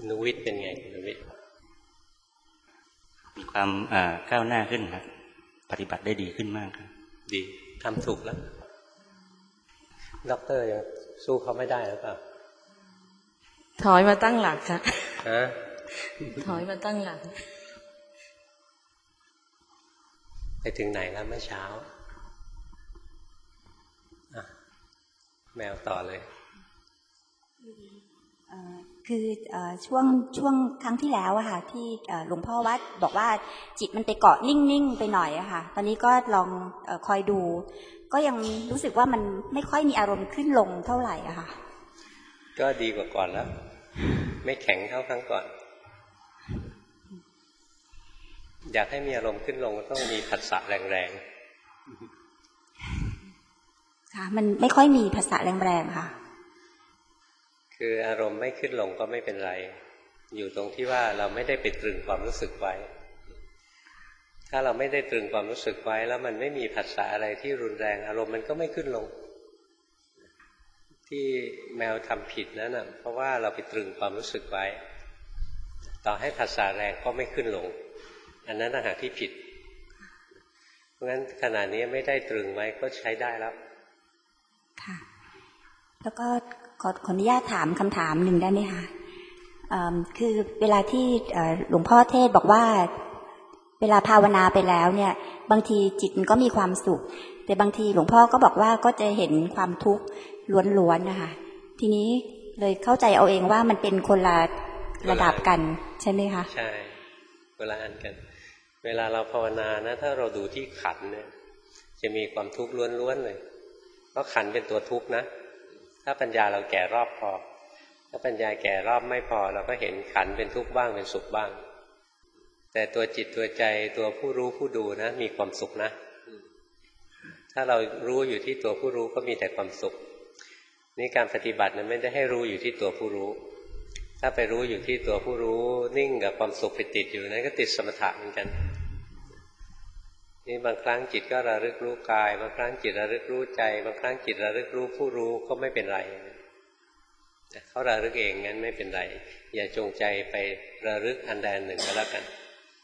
นุวิทย์เป็นไงนุวิทย์มีความก้าวหน้าขึ้นครับปฏิบัติได้ดีขึ้นมากครับดีทำถูกแล้วด็อกเตอร์ยังสู้เขาไม่ได้หรือเปล่าถอยมาตั้งหลักค่ะฮะถอยมาตั้งหลักไปถึงไหนแล้วเมื่อเช้าแมวต่อเลยคือช่วงครั้งที่แล้วอะค่ะที่หลวงพ่อวัดบอกว่าจิตมันไปเกาะนิ่งๆไปหน่อยอะค่ะตอนนี้ก็ลองคอยดูก็ยังรู้สึกว่ามันไม่ค่อยมีอารมณ์ขึ้นลงเท่าไหร่อะค่ะก็ดีกว่าก่อนแล้วไม่แข็งเท่าครั้งก่อนอยากให้มีอารมณ์ขึ้นลงก็ต้องมีผัสสะแรงๆค่ะมันไม่ค่อยมีผัสสะแรงๆค่ะคืออารมณ์ไม่ขึ้นลงก็ไม่เป็นไรอยู่ตรงที่ว่าเราไม่ได้ไปตรึงความรู้สึกไว้ถ้าเราไม่ได้ตรึงความรู้สึกไว้แล้วมันไม่มีผัสสะอะไรที่รุนแรงอารมณ์มันก็ไม่ขึ้นลงที่แมวทำผิดนั่นน่ะเพราะว่าเราไปตรึงความรู้สึกไว้ต่อให้ผัสสะแรงก็ไม่ขึ้นลงอันนั้นต่างหากที่ผิดเพราะงั้นขณะนี้ไม่ได้ตรึงไว้ก็ใช้ได้แล้วค่ะแล้วก็ขออนุญาตถามคำถามหนึ่งได้ไหมคะคือเวลาที่หลวงพ่อเทศบอกว่าเวลาภาวนาไปแล้วเนี่ยบางทีจิตมันก็มีความสุขแต่บางทีหลวงพ่อก็บอกว่าก็จะเห็นความทุกข์ล้วนๆนะคะทีนี้เลยเข้าใจเอาเองว่ามันเป็นคนละระดับกันใช่ไหมคะใช่เวลาอ่านกันเวลาเราภาวนานะถ้าเราดูที่ขันเนี่ยจะมีความทุกข์ล้วนๆเลยเพราะขันเป็นตัวทุกข์นะถ้าปัญญาเราแก่รอบพอถ้าปัญญาแก่รอบไม่พอเราก็เห็นขันเป็นทุกข์บ้างเป็นสุขบ้างแต่ตัวจิตตัวใจตัวผู้รู้ผู้ดูนะมีความสุขนะถ้าเรารู้อยู่ที่ตัวผู้รู้ก็มีแต่ความสุขนี่การปฏิบัตินั้นไม่ได้ให้รู้อยู่ที่ตัวผู้รู้ถ้าไปรู้อยู่ที่ตัวผู้รู้นิ่งกับความสุขไปติดอยู่นั้นก็ติดสมถะเหมือนกันนี่บางครั้งจิตก็ระลึกรู้กายบางครั้งจิตระลึกรู้ใจบางครั้งจิตระลึกรู้ผู้รู้ก็ไม่เป็นไรเขาระลึกเองงั้นไม่เป็นไรอย่าจงใจไประลึกอันใดอันหนึ่งก็แล้วกัน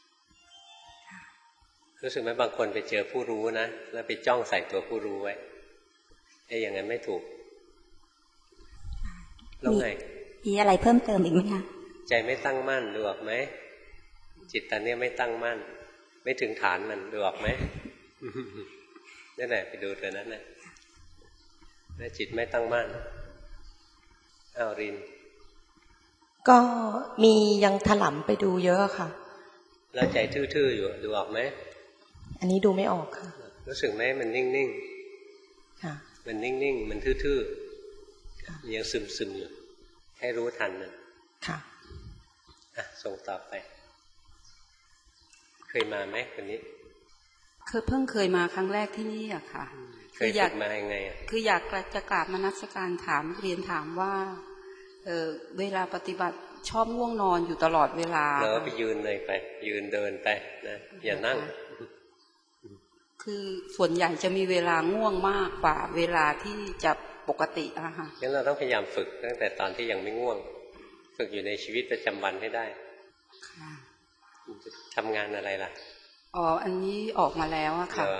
รู้สึกไหมบางคนไปเจอผู้รู้นะแล้วไปจ้องใส่ตัวผู้รู้ไว้อย่างนั้นไม่ถูกแล้วไงมีอะไรเพิ่มเติมอีกไหมคะใจไม่ตั้งมั่นดูออกไหมจิตตอนนี้ไม่ตั้งมั่นไม่ถึงฐานมันดูออกไหมนั่นแหละไปดูตัวนั้นนะแล้วจิตไม่ตั้งมั่นอ้าวรินก็มียังถลำไปดูเยอะค่ะแล้วใจทื่อๆอยู่ดูออกไหมอันนี้ดูไม่ออกค่ะรู้สึกไหมมันนิ่งๆค่ะมันนิ่งๆมันทื่อๆยังซึมๆอยู่ให้รู้ทันมันค่ะส่งต่อไปเคยมาไหมคนนี้เพิ่งเคยมาครั้งแรกที่นี่อะค่ะเคยฝึกมายังไงคืออยากจะกราบนมัสการเรียนถามว่าเวลาปฏิบัติชอบง่วงนอนอยู่ตลอดเวลาเราก็ไปยืนเลยไปยืนเดินไปนะอย่านั่งคือส่วนใหญ่จะมีเวลาง่วงมากกว่าเวลาที่จะปกติอะค่ะงั้นเราต้องพยายามฝึกตั้งแต่ตอนที่ยังไม่ง่วงฝึกอยู่ในชีวิตประจำวันให้ได้ทำงานอะไรล่ะอันนี้ออกมาแล้วอะค่ะ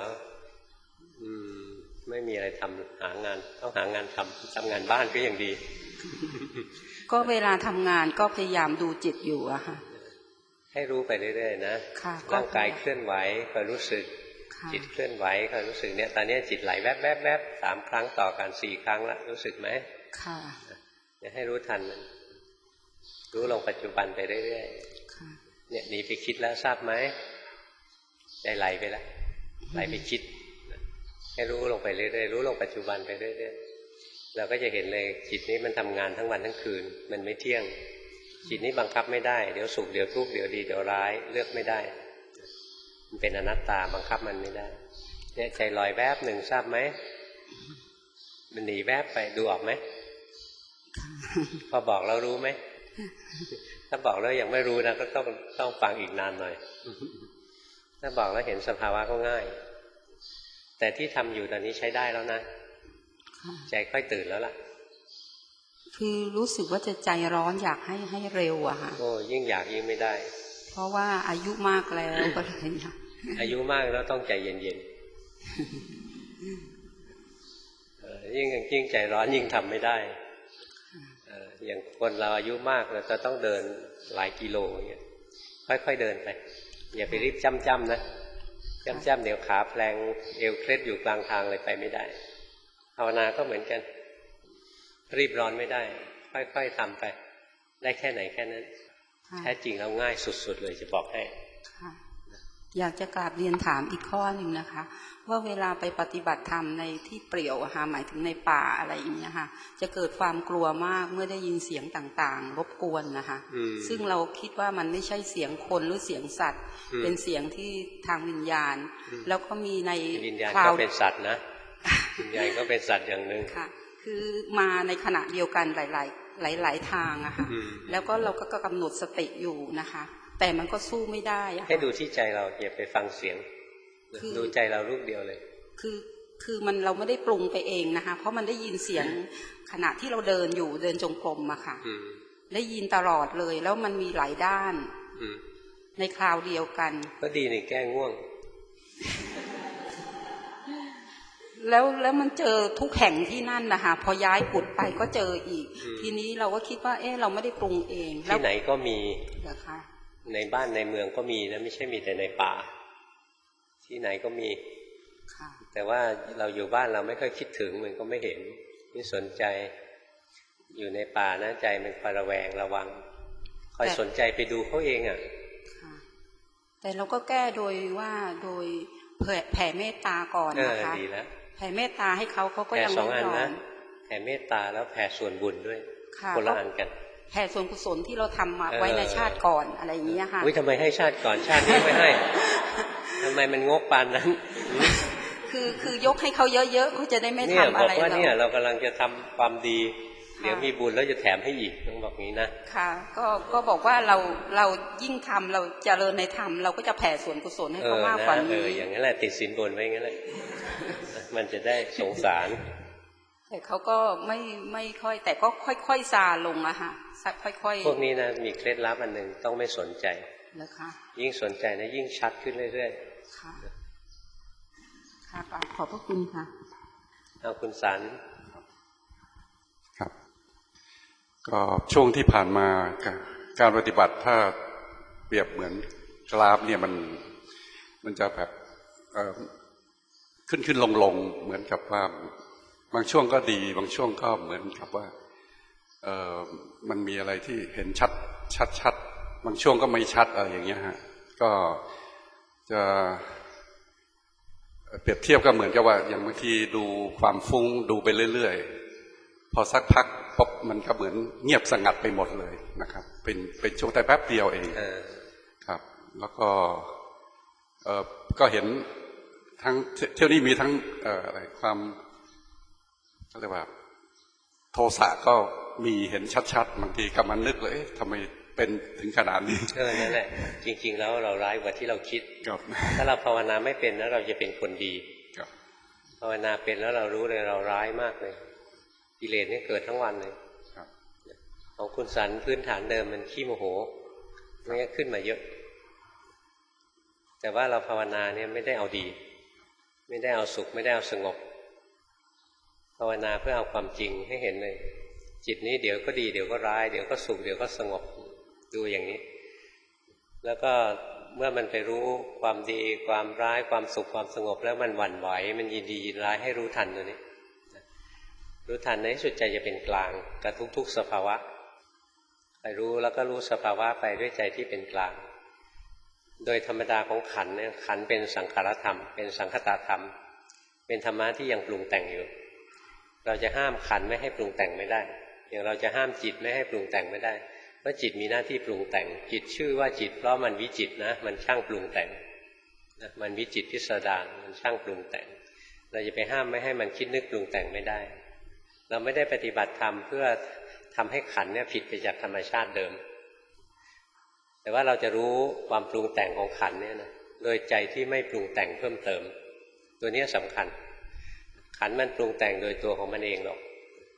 ไม่มีอะไรทำหางานต้องหางานทำงานบ้านก็ยังดีก็เวลาทำงานก็พยายามดูจิตอยู่อะค่ะให้รู้ไปเรื่อยๆนะร่างกายเคลื่อนไหวคอยรู้สึกจิตเคลื่อนไหวคอยรู้สึกเนี่ยตอนนี้จิตไหลแวบๆๆ3 ครั้งต่อกัน4 ครั้งละรู้สึกไหมค่ะให้รู้ทันมันรู้ลงปัจจุบันไปเรื่อยๆเนี่ยหนีไปคิดแล้วทราบไหมใจไหลไปแล้วไหลไปคิดให้รู้ลงไปเรื่อยๆรู้ลงปัจจุบันไปเรื่อยๆเราก็จะเห็นเลยจิตนี้มันทำงานทั้งวันทั้งคืนมันไม่เที่ยงจิตนี้บังคับไม่ได้เดี๋ยวสุขเดี๋ยวทุกข์เดี๋ยวดีเดี๋ยวร้ายเลือกไม่ได้มันเป็นอนัตตาบังคับมันไม่ได้เนี่ยใจลอยแวบหนึ่งทราบไหมมันหนีแวบไปดูออกไหมพอบอกแล้วรู้ไหมถ้าบอกแล้วยังไม่รู้นะก็ต้องฟังอีกนานหน่อยถ้าบอกแล้วเห็นสภาวะก็ง่ายแต่ที่ทำอยู่ตอนนี้ใช้ได้แล้วนะใจค่อยตื่นแล้วล่ะคือรู้สึกว่าจะใจร้อนอยากให้เร็วอะค่ะโอ้ยิ่งอยากยิ่งไม่ได้เพราะว่าอายุมากแล้วก็เลยค่ะอายุมากแล้วต้องใจเย็นๆยิ่งใจร้อนยิ่งทำไม่ได้อย่างคนเราอายุมากเราจะต้องเดินหลายกิโลอย่างเงี้ยค่อยๆเดินไปอย่าไปรีบจ้ำๆนะจ้ำๆเดี๋ยวขาแพลงเอวเคล็ดอยู่กลางทางเลยไปไม่ได้ภาวนาก็เหมือนกันรีบร้อนไม่ได้ค่อยๆทำไปได้แค่ไหนแค่นั้นแท้จริงแล้วง่ายสุดๆเลยจะบอกให้อยากจะกราบเรียนถามอีกข้อหนึ่งนะคะว่าเวลาไปปฏิบัติธรรมในที่เปลี่ยวอะค่ะหมายถึงในป่าอะไรอย่างเงี้ยค่ะจะเกิดความกลัวมากเมื่อได้ยินเสียงต่างๆรบกวนนะคะซึ่งเราคิดว่ามันไม่ใช่เสียงคนหรือเสียงสัตว์เป็นเสียงที่ทางวิญญาณแล้วก็มีในวิญญาณก็เป็นสัตว์นะวิญญาณก็เป็นสัตว์อย่างหนึ่งค่ะคือมาในขณะเดียวกันหลายทางอะค่ะแล้วก็เราก็กำหนดสติอยู่นะคะแต่มันก็สู้ไม่ได้ให้ดูที่ใจเราอย่าไปฟังเสียงดูใจเรารูปเดียวเลยคือมันเราไม่ได้ปรุงไปเองนะคะเพราะมันได้ยินเสียงขณะที่เราเดินอยู่เดินจงกรมอะค่ะได้ยินตลอดเลยแล้วมันมีหลายด้านในคราวเดียวกันก็ดีนี่แก้ง่วงแล้วมันเจอทุกแห่งที่นั่นนะคะพอย้ายกุฏไปก็เจออีกทีนี้เราก็คิดว่าเราไม่ได้ปรุงเองที่ไหนก็มีนะคะในบ้านในเมืองก็มีนะไม่ใช่มีแต่ในป่าที่ไหนก็มีแต่ว่าเราอยู่บ้านเราไม่ค่อยคิดถึงมันก็ไม่เห็นไม่สนใจอยู่ในป่านะใจมันคอยระแวงระวังคอยสนใจไปดูเขาเองอ่ะแต่เราก็แก้โดยแผ่เมตตาก่อนนะคะดีแล้วแผ่เมตตาให้เขาก็ยังไม่ยอมแผ่เมตตาแล้วแผ่ส่วนบุญด้วยคนละอันกันแผ่ส่วนกุศลที่เราทำมาไว้ในชาติก่อนอะไรอย่างนี้ค่ะทำไมให้ชาติก่อนชาตินี้ไม่ให้ทำไมมันงกปานนั้นคือยกให้เขาเยอะๆเขาจะได้ไม่ทำอะไรเราเนี่ยเรากำลังจะทำความดีเดี๋ยวมีบุญแล้วจะแถมให้อีกต้องบอกงี้นะค่ะก็บอกว่าเรายิ่งทำเราเจริญในธรรมเราก็จะแผ่ส่วนกุศลให้เขามากกว่านี้อย่างนั้นแหละติดสินบนไว้งั้นแหละมันจะได้สงสารแต่เขาก็ไม่ค่อยแต่ก็ค่อยๆซาลงอะค่ะค่อยๆพวกนี้นะมีเคล็ดลับอันหนึ่งต้องไม่สนใจนะคะยิ่งสนใจนะยิ่งชัดขึ้นเรื่อยๆค่ะค่ะขอบพระคุณค่ะเอาคุณสารครับก็ช่วงที่ผ่านมาการปฏิบัติถ้าเปรียบเหมือนกราฟเนี่ยมันจะแบบขึ้นลงเหมือนกับว่าบางช่วงก็ดีบางช่วงก็เหมือนกับว่ามันมีอะไรที่เห็นชัดบางช่วงก็ไม่ชัดอะไรอย่างเงี้ยฮะก็จะเปรียบเทียบก็เหมือนกับว่าอย่างบางทีดูความฟุ้งดูไปเรื่อยๆพอสักพักปุ๊บมันก็เหมือนเงียบสงัดไปหมดเลยนะครับเป็นช่วงแต่แป๊บเดียวเองครับแล้วก็เห็นทั้งเที่ยวนี้มีทั้งอะไรความเรียกว่าโทสะก็มีเห็นชัดๆบางทีกำลังนึกเลยทำไมเป็นถึงขนาดนี้นั่นแหละจริงๆแล้วเราร้ายกว่าที่เราคิดถ้าเราภาวนาไม่เป็นแล้วเราจะเป็นคนดีภาวนาเป็นแล้วเรารู้เลยเราร้ายมากเลยกิเลสนี่เกิดทั้งวันเลยของคุณสันพื้นฐานเดิมมันขี้โมโหมันก็ขึ้นมาเยอะแต่ว่าเราภาวนาเนี่ยไม่ได้เอาดีไม่ได้เอาสุขไม่ได้เอาสงบภาวนาเพื่อเอาความจริงให้เห็นเลยจิตนี้เดี๋ยวก็ดีเดี๋ยวก็ร้ายเดี๋ยวก็สุขเดี๋ยวก็สงบดูอย่างนี้แล้วก็เมื่อมันไปรู้ความดีความร้ายความสุขความสงบแล้วมันหวั่นไหวมันยินดียินร้ายให้รู้ทันตัวนี้รู้ทันในที่สุดใจจะเป็นกลางกับทุกๆสภาวะไปรู้แล้วก็รู้สภาวะไปด้วยใจที่เป็นกลางโดยธรรมดาของขันธ์เนี่ยขันธ์เป็นสังขารธรรมเป็นสังคตธรรมเป็นธรรมะที่ยังปรุงแต่งอยู่เราจะห้ามขันธ์ไม่ให้ปรุงแต่งไม่ได้อย่างเราจะห้ามจิตไม่ให้ปรุงแต่งไม่ได้เพราะจิตมีหน้าที่ปรุงแต่งจิตชื่อว่าจิตเพราะมันวิจิตรนะมันช่างปรุงแต่งนะมันวิจิตรพิสดารมันช่างปรุงแต่งเราจะไปห้ามไม่ให้มันคิดนึกปรุงแต่งไม่ได้เราไม่ได้ปฏิบัติธรรมเพื่อทำให้ขันธ์เนี่ยผิดไปจากธรรมชาติเดิมแต่ว่าเราจะรู้ความปรุงแต่งของขันธ์เนี่ยนะโดยใจที่ไม่ปรุงแต่งเพิ่มเติมตัวนี้สำคัญขันธ์มันปรุงแต่งโดยตัวของมันเองหรอก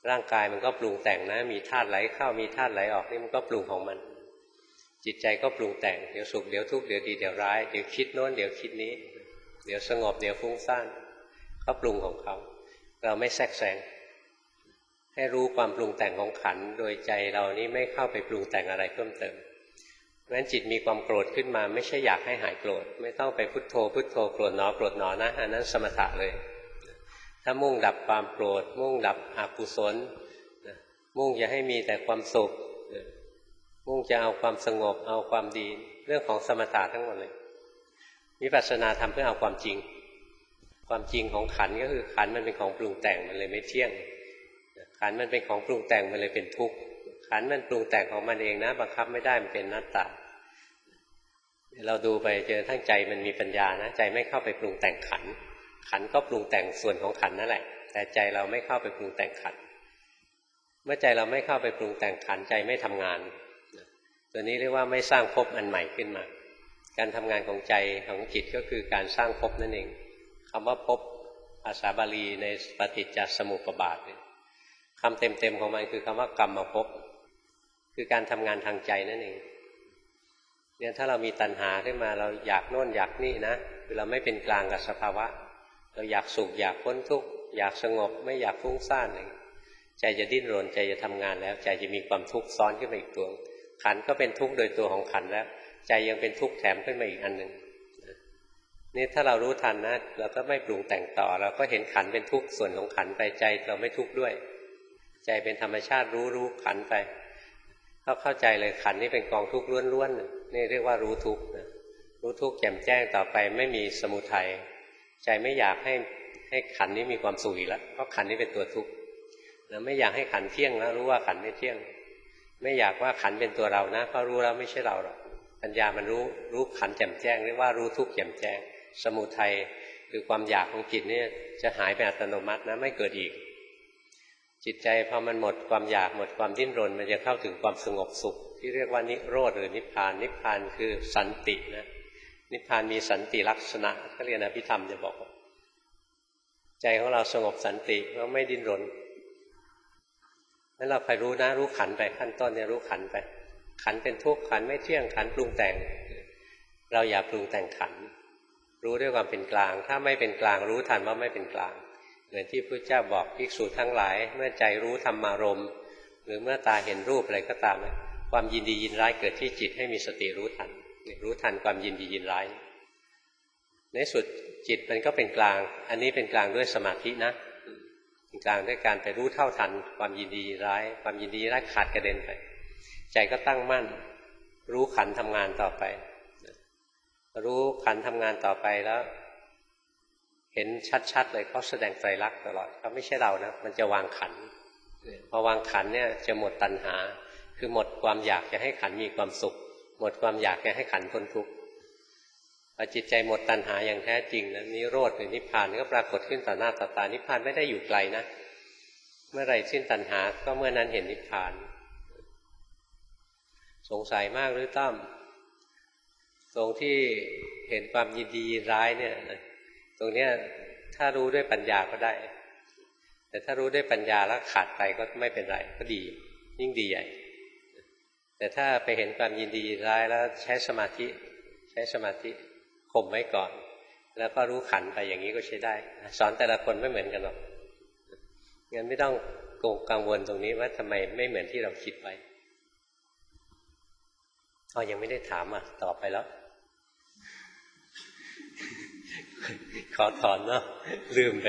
ร่างกายมันก็ปรุงแต่งนะมีธาตุไหลเข้ามีธาตุไหลออกนี่มันก็ปรุงของมันจิตใจก็ปรุงแต่งเดี๋ยวสุขเดี๋ยวทุกข์เดี๋ยวดีเดี๋ยวร้ายเดี๋ยวคิดโน้นเดี๋ยวคิดนี้เดี๋ยวสงบเดี๋ยวฟุ้งซ่านเขาปรุงของเขาเราไม่แทรกแซงให้รู้ความปรุงแต่งของขันธ์โดยใจเรานี้ไม่เข้าไปปรุงแต่งอะไรเพิ่มเติมเพราะฉะนั้นจิตมีความโกรธขึ้นมาไม่ใช่อยากให้หายโกรธไม่ต้องไปพุทโธพุทโธโกรธหนอโกรธหนอนะอันนั้นสมถะเลยถ้ามุ่งดับความโกรธมุ่งดับอกุศลมุ่งจะให้มีแต่ความสุขมุ่งจะเอาความสงบเอาความดีเรื่องของสมถะทั้งหมดเลยวิปัสสนาทำเพื่อเอาความจริงความจริงของขันธ์ก็คือขันธ์มันเป็นของปรุงแต่งมันเลยไม่เที่ยงขันธ์มันเป็นของปรุงแต่งมันเลยเป็นทุกข์ขันธ์มันปรุงแต่งของมันเองนะบังคับไม่ได้มันเป็นอนัตตาเราดูไปเจอทั้งใจมันมีปัญญานะใจไม่เข้าไปปรุงแต่งขันธ์ขันธ์ก็ปรุงแต่งส่วนของขันธ์นั่นแหละแต่ใจเราไม่เข้าไปปรุงแต่งขันธ์เมื่อใจเราไม่เข้าไปปรุงแต่งขันธ์ใจไม่ทำงานตัวนี้เรียกว่าไม่สร้างภพอันใหม่ขึ้นมาการทำงานของใจของจิตก็คือการสร้างภพนั่นเองคำว่าภพภาษาบาลีในปฏิจจสมุปบาทคำเต็มๆของมันคือคำว่ากรรมภพคือการทำงานทางใจนั่นเองเนี่ยถ้าเรามีตัณหาขึ้นมาเราอยากโน่นอยากนี่นะคือเราไม่เป็นกลางกับสภาวะเราอยากสุขอยากพ้นทุกข์อยากสงบไม่อยากฟุ้งซ่านเลยใจจะดิ้นรนใจจะทำงานแล้วใจจะมีความทุกข์ซ้อนขึ้นมาอีกตัวขันธ์ก็เป็นทุกข์โดยตัวของขันธ์แล้วใจยังเป็นทุกข์แถมขึ้นมาอีกอันหนึ่งนี่ถ้าเรารู้ทันนะเราก็ไม่ปรุงแต่งต่อเราก็เห็นขันธ์เป็นทุกข์ส่วนของขันธ์ไปใจเราไม่ทุกข์ด้วยใจเป็นธรรมชาติรู้ขันธ์ไปเข้าใจเลยขันธ์นี่เป็นกองทุกข์ล้วนๆนี่เรียกว่ารู้ทุกข์รู้ทุกข์แจ่มแจ้งต่อไปไม่มีสมุทัยใจไม่อยากให้ขันธ์นี้มีความสุขอีกแล้วเพราะขันธ์นี้เป็นตัวทุกข์แล้วไม่อยากให้ขันธ์เที่ยงนะรู้ว่าขันธ์ไม่เที่ยงไม่อยากว่าขันธ์เป็นตัวเรานะเพราะรู้แล้วไม่ใช่เราหรอกปัญญามันรู้ขันธ์แจ่มแจ้งเรียกว่ารู้ทุกข์แจ่มแจ้งสมุทัยคือความอยากของจิตนี่จะหายไปอัตโนมัตินะไม่เกิดอีกจิตใจพอมันหมดความอยากหมดความดิ้นรนมันจะเข้าถึงความสงบสุขที่เรียกว่านิโรธหรือนิพพานนิพพานคือสันตินะนิพพานมีสันติลักษณะก็เรียนอภิธรรมจะบอกใจของเราสงบสันติเพราะไม่ดิ้นรนนั้นเราไปรู้นะรู้ขันไปขั้นต้นเนี่ยรู้ขันไปขันเป็นทุกข์ขันไม่เที่ยงขันปรุงแต่งเราอย่าปรุงแต่งขันรู้ด้วยความเป็นกลางถ้าไม่เป็นกลางรู้ทันว่าไม่เป็นกลางเหมือนที่พระเจ้าบอกภิกษุทั้งหลายเมื่อใจรู้ธรรมารมณ์หรือเมื่อตาเห็นรูปอะไรก็ตามความยินดียินร้ายเกิดที่จิตให้มีสติรู้ทันความยินดียินร้ายในสุดจิตมันก็เป็นกลางอันนี้เป็นกลางด้วยสมาธินะเป็นกลางด้วยการไปรู้เท่าทันความยินดียินร้ายความยินดียินร้ายขาดกระเด็นไปใจก็ตั้งมั่นรู้ขันทำงานต่อไปรู้ขันทำงานต่อไปแล้วเห็นชัดๆเลยเขาแสดงไตรลักษณ์ตลอดเขาไม่ใช่เรานะมันจะวางขันพอวางขันเนี่ยจะหมดตัณหาคือหมดความอยากจะให้ขันมีความสุขหมดความอยากจะให้ขันพ้นทุกข์พอจิตใจหมดตัณหาอย่างแท้จริงนะนิโรธหรือนิพพานก็ปรากฏขึ้นต่อหน้าต่อตานิพพานไม่ได้อยู่ไกลนะเมื่อไรสิ้นตัณหาก็เมื่อนั้นเห็นนิพพานสงสัยมากหรือตั้มตรงที่เห็นความยินดียินร้ายเนี่ยตรงเนี้ยถ้ารู้ด้วยปัญญาก็ได้แต่ถ้ารู้ด้วยปัญญาแล้วขาดไปก็ไม่เป็นไรก็ดียิ่งดีใหญ่แต่ถ้าไปเห็นความยินดียินร้ายแล้วใช้สมาธิข่มไว้ก่อนแล้วก็รู้ขันไปอย่างนี้ก็ใช้ได้สอนแต่ละคนไม่เหมือนกันหรอกงั้นไม่ต้องกังวลตรงนี้ว่าทำไมไม่เหมือนที่เราคิดไว้ยังไม่ได้ถามตอบไปแล้วขอถอนเนาะลืมไป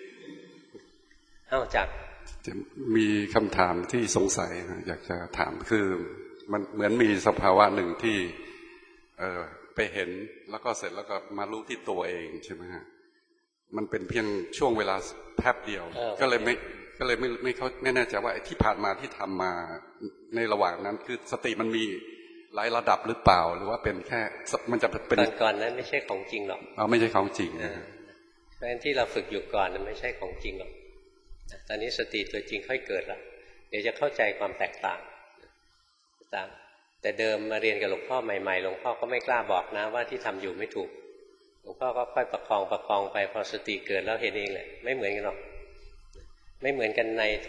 จากจะมีคำถามที่สงสัยอยากจะถามคือมันเหมือนมีสภาวะหนึ่งที่ไปเห็นแล้วก็เสร็จแล้วก็มารู้ที่ตัวเองใช่ไหมฮะมันเป็นเพียงช่วงเวลาแป๊บเดียวก็เลยไม่แน่ใจว่าที่ผ่านมาที่ทำมาในระหว่างนั้นคือสติมันมีหลายระดับหรือเปล่าหรือว่าเป็นแค่มันจะเป็นก่อนนั้นไม่ใช่ของจริงหรอกไม่ใช่ของจริงเพราะฉะนั้นที่เราฝึกอยู่ก่อนนั้นไม่ใช่ของจริงหรอกตอนนี้สติตัวจริงค่อยเกิดแล้วเดี๋ยวจะเข้าใจความแตกต่างแต่เดิมมาเรียนกับหลวงพ่อใหม่ๆหลวงพ่อก็ไม่กล้าบอกนะว่าที่ทำอยู่ไม่ถูกหลวงพ่อก็ค่อยประคองไปพอสติเกิดแล้วเห็นเองแหละไม่เหมือนกันหรอกไม่เหมือนกันใน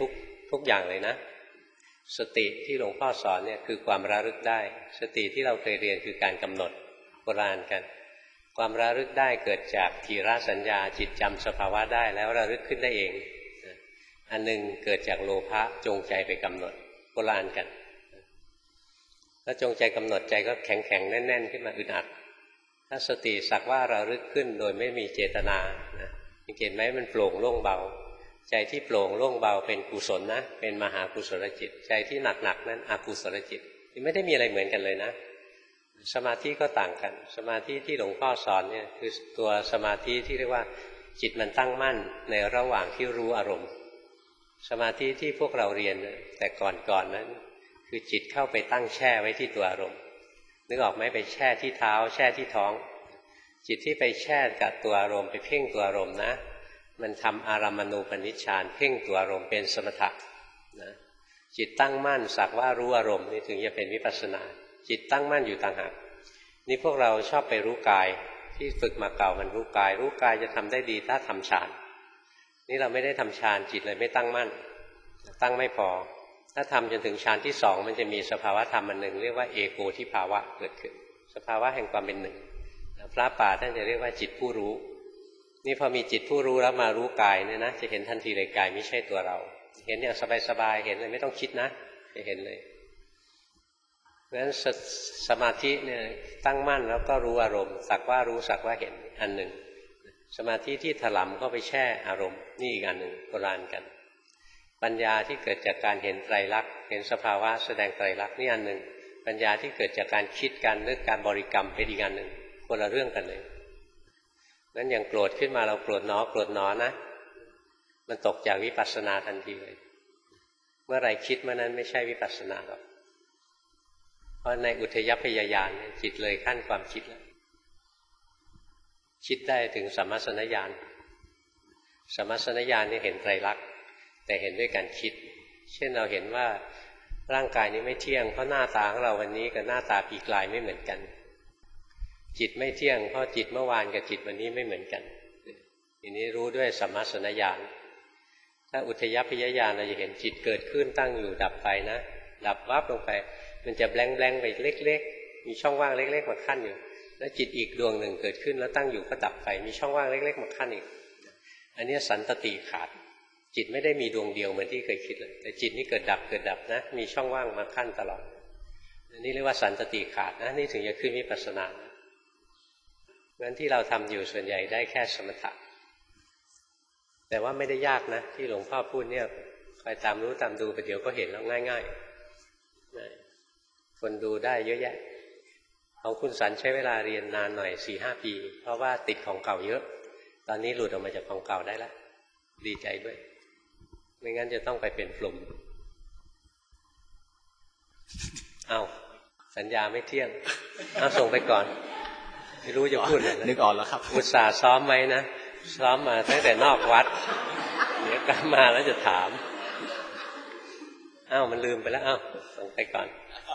ทุกอย่างเลยนะสติที่หลวงพ่อสอนเนี่ยคือความระลึกได้สติที่เราเคยเรียนคือการกำหนดโบราณกันความระลึกได้เกิดจากทีฆสัญญาจิตจำสภาวะได้แล้วระลึกขึ้นได้เองอันหนึ่งเกิดจากโลภะจงใจไปกำหนดโบราณกันถ้าจงใจกำหนดใจก็แข็งแข็งแน่นๆขึ้นมาอึดอัดถ้าสติสักว่าระลึกขึ้นโดยไม่มีเจตนาเห็นไหมมันโปร่งโล่งเบาใจที่โปร่งโล่งเบาเป็นกุศลนะเป็นมหากุศลจิตใจที่หนักๆนั้นอกุศลจิตไม่ได้มีอะไรเหมือนกันเลยนะสมาธิก็ต่างกันสมาธิที่หลวงพ่อสอนเนี่ยคือตัวสมาธิที่เรียกว่าจิตมันตั้งมั่นในระหว่างที่รู้อารมณ์สมาธิที่พวกเราเรียนแต่ก่อนนั้นคือจิตเข้าไปตั้งแช่ไว้ที่ตัวอารมณ์นึกออกไหมไปแช่ที่เท้าแช่ที่ท้องจิตที่ไปแช่กับตัวอารมณ์ไปเพ่งตัวอารมณ์นะมันทำอารัมมณูปนิชฌานเพ่งตัวอารมณ์เป็นสมถะนะจิตตั้งมั่นสักว่ารู้อารมณ์นี่ถึงจะเป็นวิปัสสนาจิตตั้งมั่นอยู่ต่างหากนี่พวกเราชอบไปรู้กายที่ฝึกมาเก่ามันรู้กายจะทำได้ดีถ้าทำฌานนี่เราไม่ได้ทำฌานจิตเลยไม่ตั้งมั่นตั้งไม่พอถ้าทำจนถึงฌานที่สองมันจะมีสภาวะธรรมอันหนึ่งเรียกว่าเอโกทิภาวะเกิดขึ้นสภาวะแห่งความเป็นหนึ่งพระป่าท่านจะเรียกว่าจิตผู้รู้นี่พอมีจิตผู้รู้แล้วมารู้กายเนี่ยนะจะเห็นทันทีเลยกายไม่ใช่ตัวเราเห็นอย่างสบายๆเห็นเลยไม่ต้องคิดนะจะเห็นเลยเพราะฉะนั้นสมาธิเนี่ยตั้งมั่นแล้วก็รู้อารมณ์สักว่ารู้สักว่าเห็นอันหนึ่งสมาธิที่ถลำก็ไปแช่อารมณ์นี่อีกอันหนึ่งโบราณกันปัญญาที่เกิดจากการเห็นไตรลักษณ์เห็นสภาวะแสดงไตรลักษณ์นี่อันหนึ่งปัญญาที่เกิดจากการคิดการนึกการบริกรรมเป็นอีกอันหนึ่งคนละเรื่องกันเลยนั้นอย่างโกรธขึ้นมาเราโกรธหนอนะมันตกจากวิปัสสนาทันทีเลยเมื่อไรคิดเมื่อนั้นไม่ใช่วิปัสสนาหรอกเพราะในอุทยพยญาณจิตเลยขั้นความคิดแล้วคิดได้ถึงสัมมัสสนญาณสัมมัสสนญาณนี่เห็นไตรลักษณ์แต่เห็นด้วยการคิดเช่นเราเห็นว่าร่างกายนี้ไม่เที่ยงเพราะหน้าตาของเราวันนี้กับหน้าตาปีกลายไม่เหมือนกันจิตไม่เที่ยงเพราะจิตเมื่อวานกับจิตวันนี้ไม่เหมือนกันทีนี้รู้ด้วยสัมมัสสนญาณถ้าอุทยพยญาณเราจะเห็นจิตเกิดขึ้นตั้งอยู่ดับไปนะดับวับลงไปมันจะแบงไปเล็กๆมีช่องว่างเล็กๆมาขั้นอยู่แล้วจิตอีกดวงหนึ่งเกิดขึ้นแล้วตั้งอยู่ก็ดับไปมีช่องว่างเล็กๆมาขั้นอีกอันนี้สันตติขาดจิตไม่ได้มีดวงเดียวเหมือนที่เคยคิดเลยแต่จิตนี่เกิดดับนะมีช่องว่างมาขั้นตลอดอันนี้เรียกว่าสันตติขาดนะนี่ถึงจะขึ้นวิปัสสนาเพราะฉะนั้นที่เราทำอยู่ส่วนใหญ่ได้แค่สมถะแต่ว่าไม่ได้ยากนะที่หลวงพ่อพูดเนี่ยใครตามรู้ตามดูไปเดี๋ยวก็เห็นแล้วง่ายๆคนดูได้เยอะแยะของคุณสันใช้เวลาเรียนนานหน่อย 4-5 ปีเพราะว่าติดของเก่าเยอะตอนนี้หลุดออกมาจากของเก่าได้แล้วดีใจด้วยไม่งั้นจะต้องไปเป็นพรหมเอาสัญญาไม่เที่ยงเอาส่งไปก่อนไม่รู้จะพูดอะไรนึกออกแล้วครับอุตส่าห์ซ้อมไหมนะซ้อมมาตั้งแต่นอกวัดเดี๋ยวกลับมาแล้วจะถามอ้าวมันลืมไปแล้วอ้าวส่งไปก่อน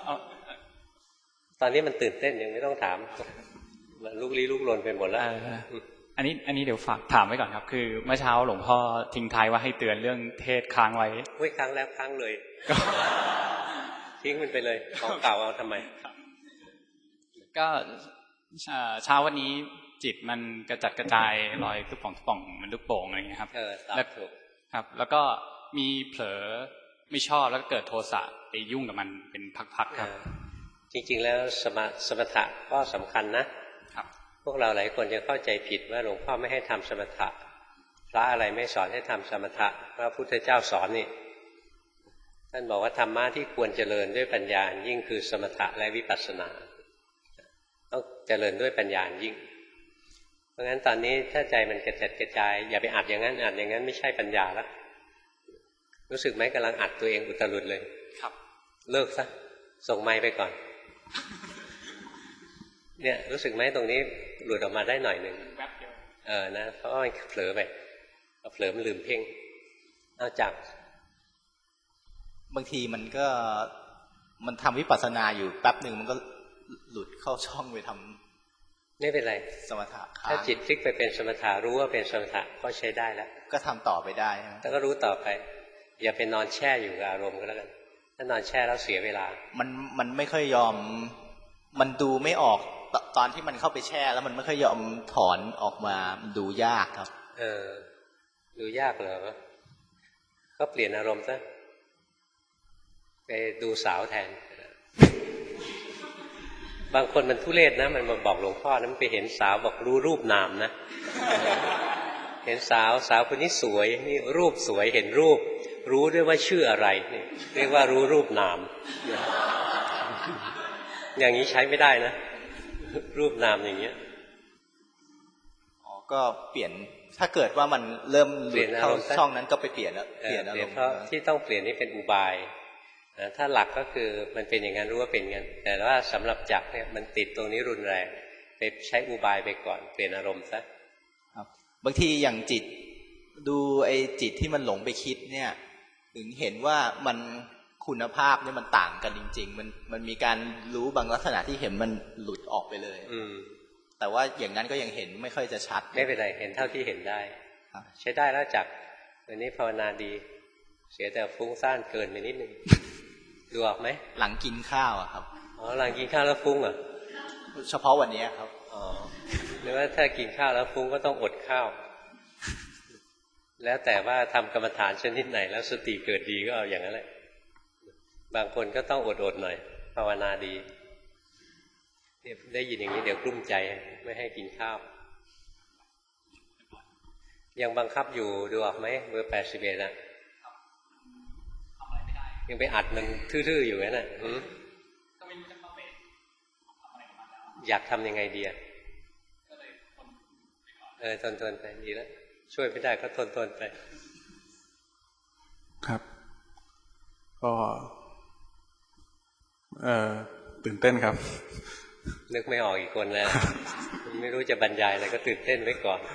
ตอนนี้มันตื่นเต้นยังไม่ต้องถามมันลุกลี้ลุกลนไปหมดแล้วอันนี้เดี๋ยวฝากถามไว้ก่อนครับคือเมื่อเช้าหลวงพ่อทิ้งท้ายว่าให้เตือนเรื่องเทศค้างไว้ค้างแล้วค้างเลยทิ้งมันไปเลยของเก่าเอาทำไมก็เช้าวันนี้จิตมันกระจัดกระจายลอยตุ๊บป่องมันลูกโป่งอะไรเงี้ยครับแล้วถูกครับแล้วก็มีเผลอไม่ชอบแล้วก็เกิดโทสะไปยุ่งกับมันเป็นพักๆครับจริงๆแล้วสมถะก็สำคัญนะครับพวกเราหลายคนจะเข้าใจผิดว่าหลวงพ่อไม่ให้ทำสมถะพระอะไรไม่สอนให้ทำสมถะพระพุทธเจ้าสอนนี่ท่านบอกว่าธรรมะที่ควรเจริญด้วยปัญญายิ่งคือสมถะและวิปัสสนาต้องเจริญด้วยปัญญายิ่งเพราะงั้นตอนนี้ถ้าใจมันกระจัดกระจายอย่าไปอัดอย่างนั้นไม่ใช่ปัญญาแล้วรู้สึกไหมกำลังอัดตัวเองอุตรุดเลยครับเลิกซะส่งไมค์ไปก่อนเนี่ยรู้สึกไหมตรงนี้หลุดออกมาได้หน่อยหนึ่งแป๊บเดียวนะเพราะมันเผลอไปเผลอมันลืมเพ่งเอาจับบางทีมันทำวิปัสสนาอยู่แป๊บหนึ่งมันก็หลุดเข้าช่องไปทำไม่เป็นไรสมถะถ้าจิตพลิกไปเป็นสมถะรู้ว่าเป็นสมถะก็ใช้ได้แล้วก็ทำต่อไปได้ใช่ไหมแต่ก็รู้ต่อไปอย่าไปนอนแช่อยู่กับอารมณ์ก็แล้วกันถ้านอนแช่แล้วเสียเวลามันไม่ค่อยยอมมันดูไม่ออกตอนที่มันเข้าไปแช่แล้วมันไม่ค่อยยอมถอนออกมามันดูยากครับดูยากเหรอก็เปลี่ยนอารมณ์ซะไปดูสาวแทนบางคนมันทุเรศนะมันมาบอกหลวงพ่อนะมันไปเห็นสาวบอกรู้รูปนามนะเห็นสาวคนนี้สวยนี่รูปสวยเห็นรูปรู้ด้วยว่าชื่ออะไรนี่เรียกว่ารู้รูปนามอย่างนี้ใช้ไม่ได้นะรูปนามอย่างเงี้ยก็เปลี่ยนถ้าเกิดว่ามันเริ่มหลุดเข้าช่องนั้นก็ไปเปลี่ยนแล้วเปลี่ยนอารมณ์เพราะที่ต้องเปลี่ยนนี่เป็นอุบายถ้าหลักก็คือมันเป็นอย่างนั้นรู้ว่าเป็นงั้นแต่ว่าสำหรับจักรเนี่ยมันติดตรงนี้รุนแรงไปใช้อุบายไปก่อนเปลี่ยนอารมณ์ซะครับบางทีอย่างจิตดูไอ้จิตที่มันหลงไปคิดเนี่ยถึงเห็นว่ามันคุณภาพเนี่ยมันต่างกันจริงๆมันมีการรู้บางลักษณะที่เห็นมันหลุดออกไปเลยแต่ว่าอย่างนั้นก็ยังเห็นไม่ค่อยจะชัดไม่เป็นไรเห็นเท่าที่เห็นได้ใช้ได้แล้วจักวันนี้ภาวนาดีเสียแต่ฟุ้งซ่านเกินไปนิดนึงดูออกไหมหลังกินข้าวครับหลังกินข้าวแล้วฟุ้งเหรอเฉพาะวันนี้ครับหรือว่าถ้ากินข้าวแล้วฟุ้งก็ต้องอดข้าวแล้วแต่ว่าทำกรรมฐานชนิดไหนแล้วสติเกิดดีก็เอาอย่างนั้นแหละบางคนก็ต้องอดหน่อยภาวนาดีได้ยินอย่างนี้เดี๋ยวกลุ้มใจไม่ให้กินข้าวยังบังคับอยู่ดูออกไหมเบอร์81อ่ะยังไปอัดมันทื่อๆอยู่นั่นน่ะอยากทำยังไงดีทนไปดีแล้วช่วยไม่ได้ก็ทนไปครับก็ตื่นเต้นครับนึกไม่ออกอีกคนแล้วไม่รู้จะบรรยายอะไรก็ตื่นเต้นไว้ก่อน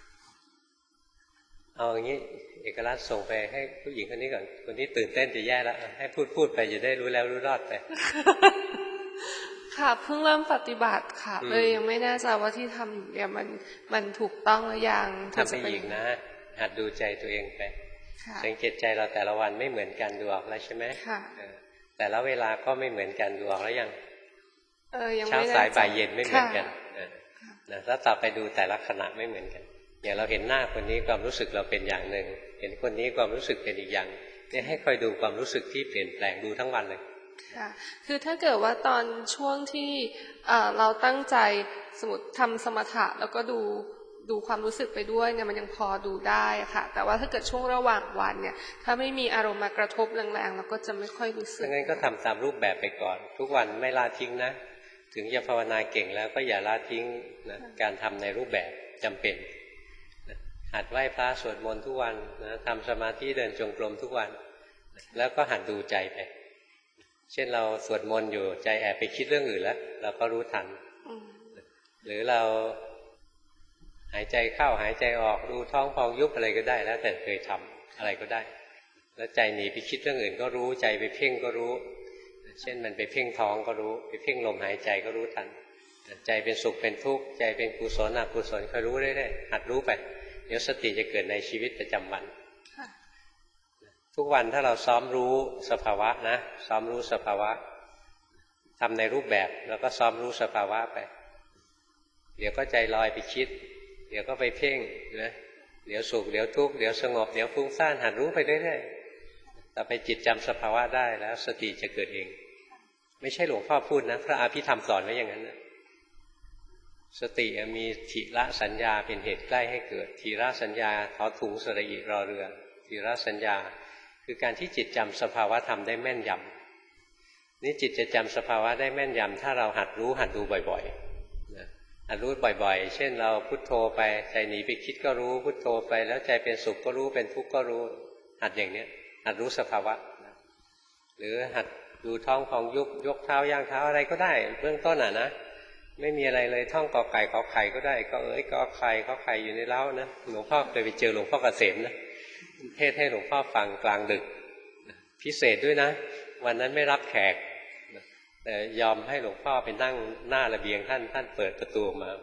เอาอย่างนี้เอกลักษณ์ส่งไปให้ผู้หญิงคนนี้ก่อนคนที่ตื่นเต้นจะแย่แล้วให้พูดไปจะได้รู้แล้วรู้รอดไปค่ะเพิ่งเริ่มปฏิบัติค่ะเลยยังไม่แน่ใจว่าที่ทำอยู่เนี่ยมันถูกต้องหรือยังทำไปอีกนะหัดดูใจตัวเองไปสังเกตใจเราแต่ละวันไม่เหมือนกันดูออกแล้วใช่ไหมแต่ละเวลาก็ไม่เหมือนกันดูออกแล้วยังเช้าสายบ่ายเย็นไม่เหมือนกันแล้วต่อไปดูแต่ละขณะไม่เหมือนกันอย่างเราเห็นหน้าคนนี้ความรู้สึกเราเป็นอย่างหนึ่งเห็นคนนี้ความรู้สึกเป็นอีกอย่างเนี่ยให้คอยดูความรู้สึกที่เปลี่ยนแปลงดูทั้งวันเลยค่ะคือถ้าเกิดว่าตอนช่วงที่เราตั้งใจสมมติทำสมถะแล้วก็ดูความรู้สึกไปด้วยเนี่ยมันยังพอดูได้ค่ะแต่ว่าถ้าเกิดช่วงระหว่างวันเนี่ยถ้าไม่มีอารมณ์มากระทบแรงๆเราก็จะไม่ค่อยรู้สึกงั้นก็ทำตามรูปแบบไปก่อนทุกวันไม่ละทิ้งนะถึงจะภาวนาเก่งแล้วก็อย่าละทิ้งนะการทำในรูปแบบจำเป็นหัดไหว้พระสวดมนต์ทุกวันนะทำสมาธิเดินจงกรมทุกวันแล้วก็หัดดูใจไปเช่นเราสวดมนต์อยู่ใจแอบไปคิดเรื่องอื่นแล้วเราก็รู้ทันหรือเราหายใจเข้าหายใจออกดูท้องพองยุบอะไรก็ได้แล้วแต่เคยทำอะไรก็ได้แล้วใจหนีไปคิดเรื่องอื่นก็รู้ใจไปเพ่งก็รู้เช่นมันไปเพ่งท้องก็รู้ไปเพ่งลมหายใจก็รู้ทันใจเป็นสุขเป็นทุกข์ใจเป็นกุศลอกุศลคอยรู้เรื่อยๆหัดรู้ไปเดี๋ยวสติจะเกิดในชีวิตประจำวันทุกวันถ้าเราซ้อมรู้สภาวะนะซ้อมรู้สภาวะทำในรูปแบบแล้วก็ซ้อมรู้สภาวะไปเดี๋ยวก็ใจลอยไปคิดเดี๋ยวก็ไปเพ่งนะเดี๋ยวสุขเดี๋ยวทุกข์เดี๋ยวสงบเดี๋ยวฟุ้งซ่านหัดรู้ไปเรื่อยๆต่อไปจิตจำสภาวะได้แล้วสติจะเกิดเองไม่ใช่หลวงพ่อพูดนะพระอภิธรรมสอนไว้อย่างนั้นนะสติมีทีละสัญญาเป็นเหตุใกล้ให้เกิดทีละสัญญาทอถุงสระอิรอเรือทีละสัญญาคือการที่จิตจำสภาวะธรรมได้แม่นยำนี่จิตจะจำสภาวะได้แม่นยำถ้าเราหัดรู้หัดดูบ่อยๆหัดรู้บ่อยๆเช่นเราพุทโธไปใจหนีไปคิดก็รู้พุทโธไปแล้วใจเป็นสุขก็รู้เป็นทุกข์ก็รู้หัดอย่างนี้หัดรู้สภาวะหรือหัดดูท้องพองยุบยกเท้าย่างเท้าอะไรก็ได้เบื้องต้นนะไม่มีอะไรเลยท่องกอไก่ขอไข่ก็ได้ก็กอไข่ขอไข่อยู่ในเล้านะหลวงพ่อเคยไปเจอหลวงพ่อเกษมนะเทศให้หลวงพ่อฟังกลางดึกพิเศษด้วยนะวันนั้นไม่รับแขกแต่ยอมให้หลวงพ่อไปนั่งหน้าระเบียงท่านเปิดประตูมา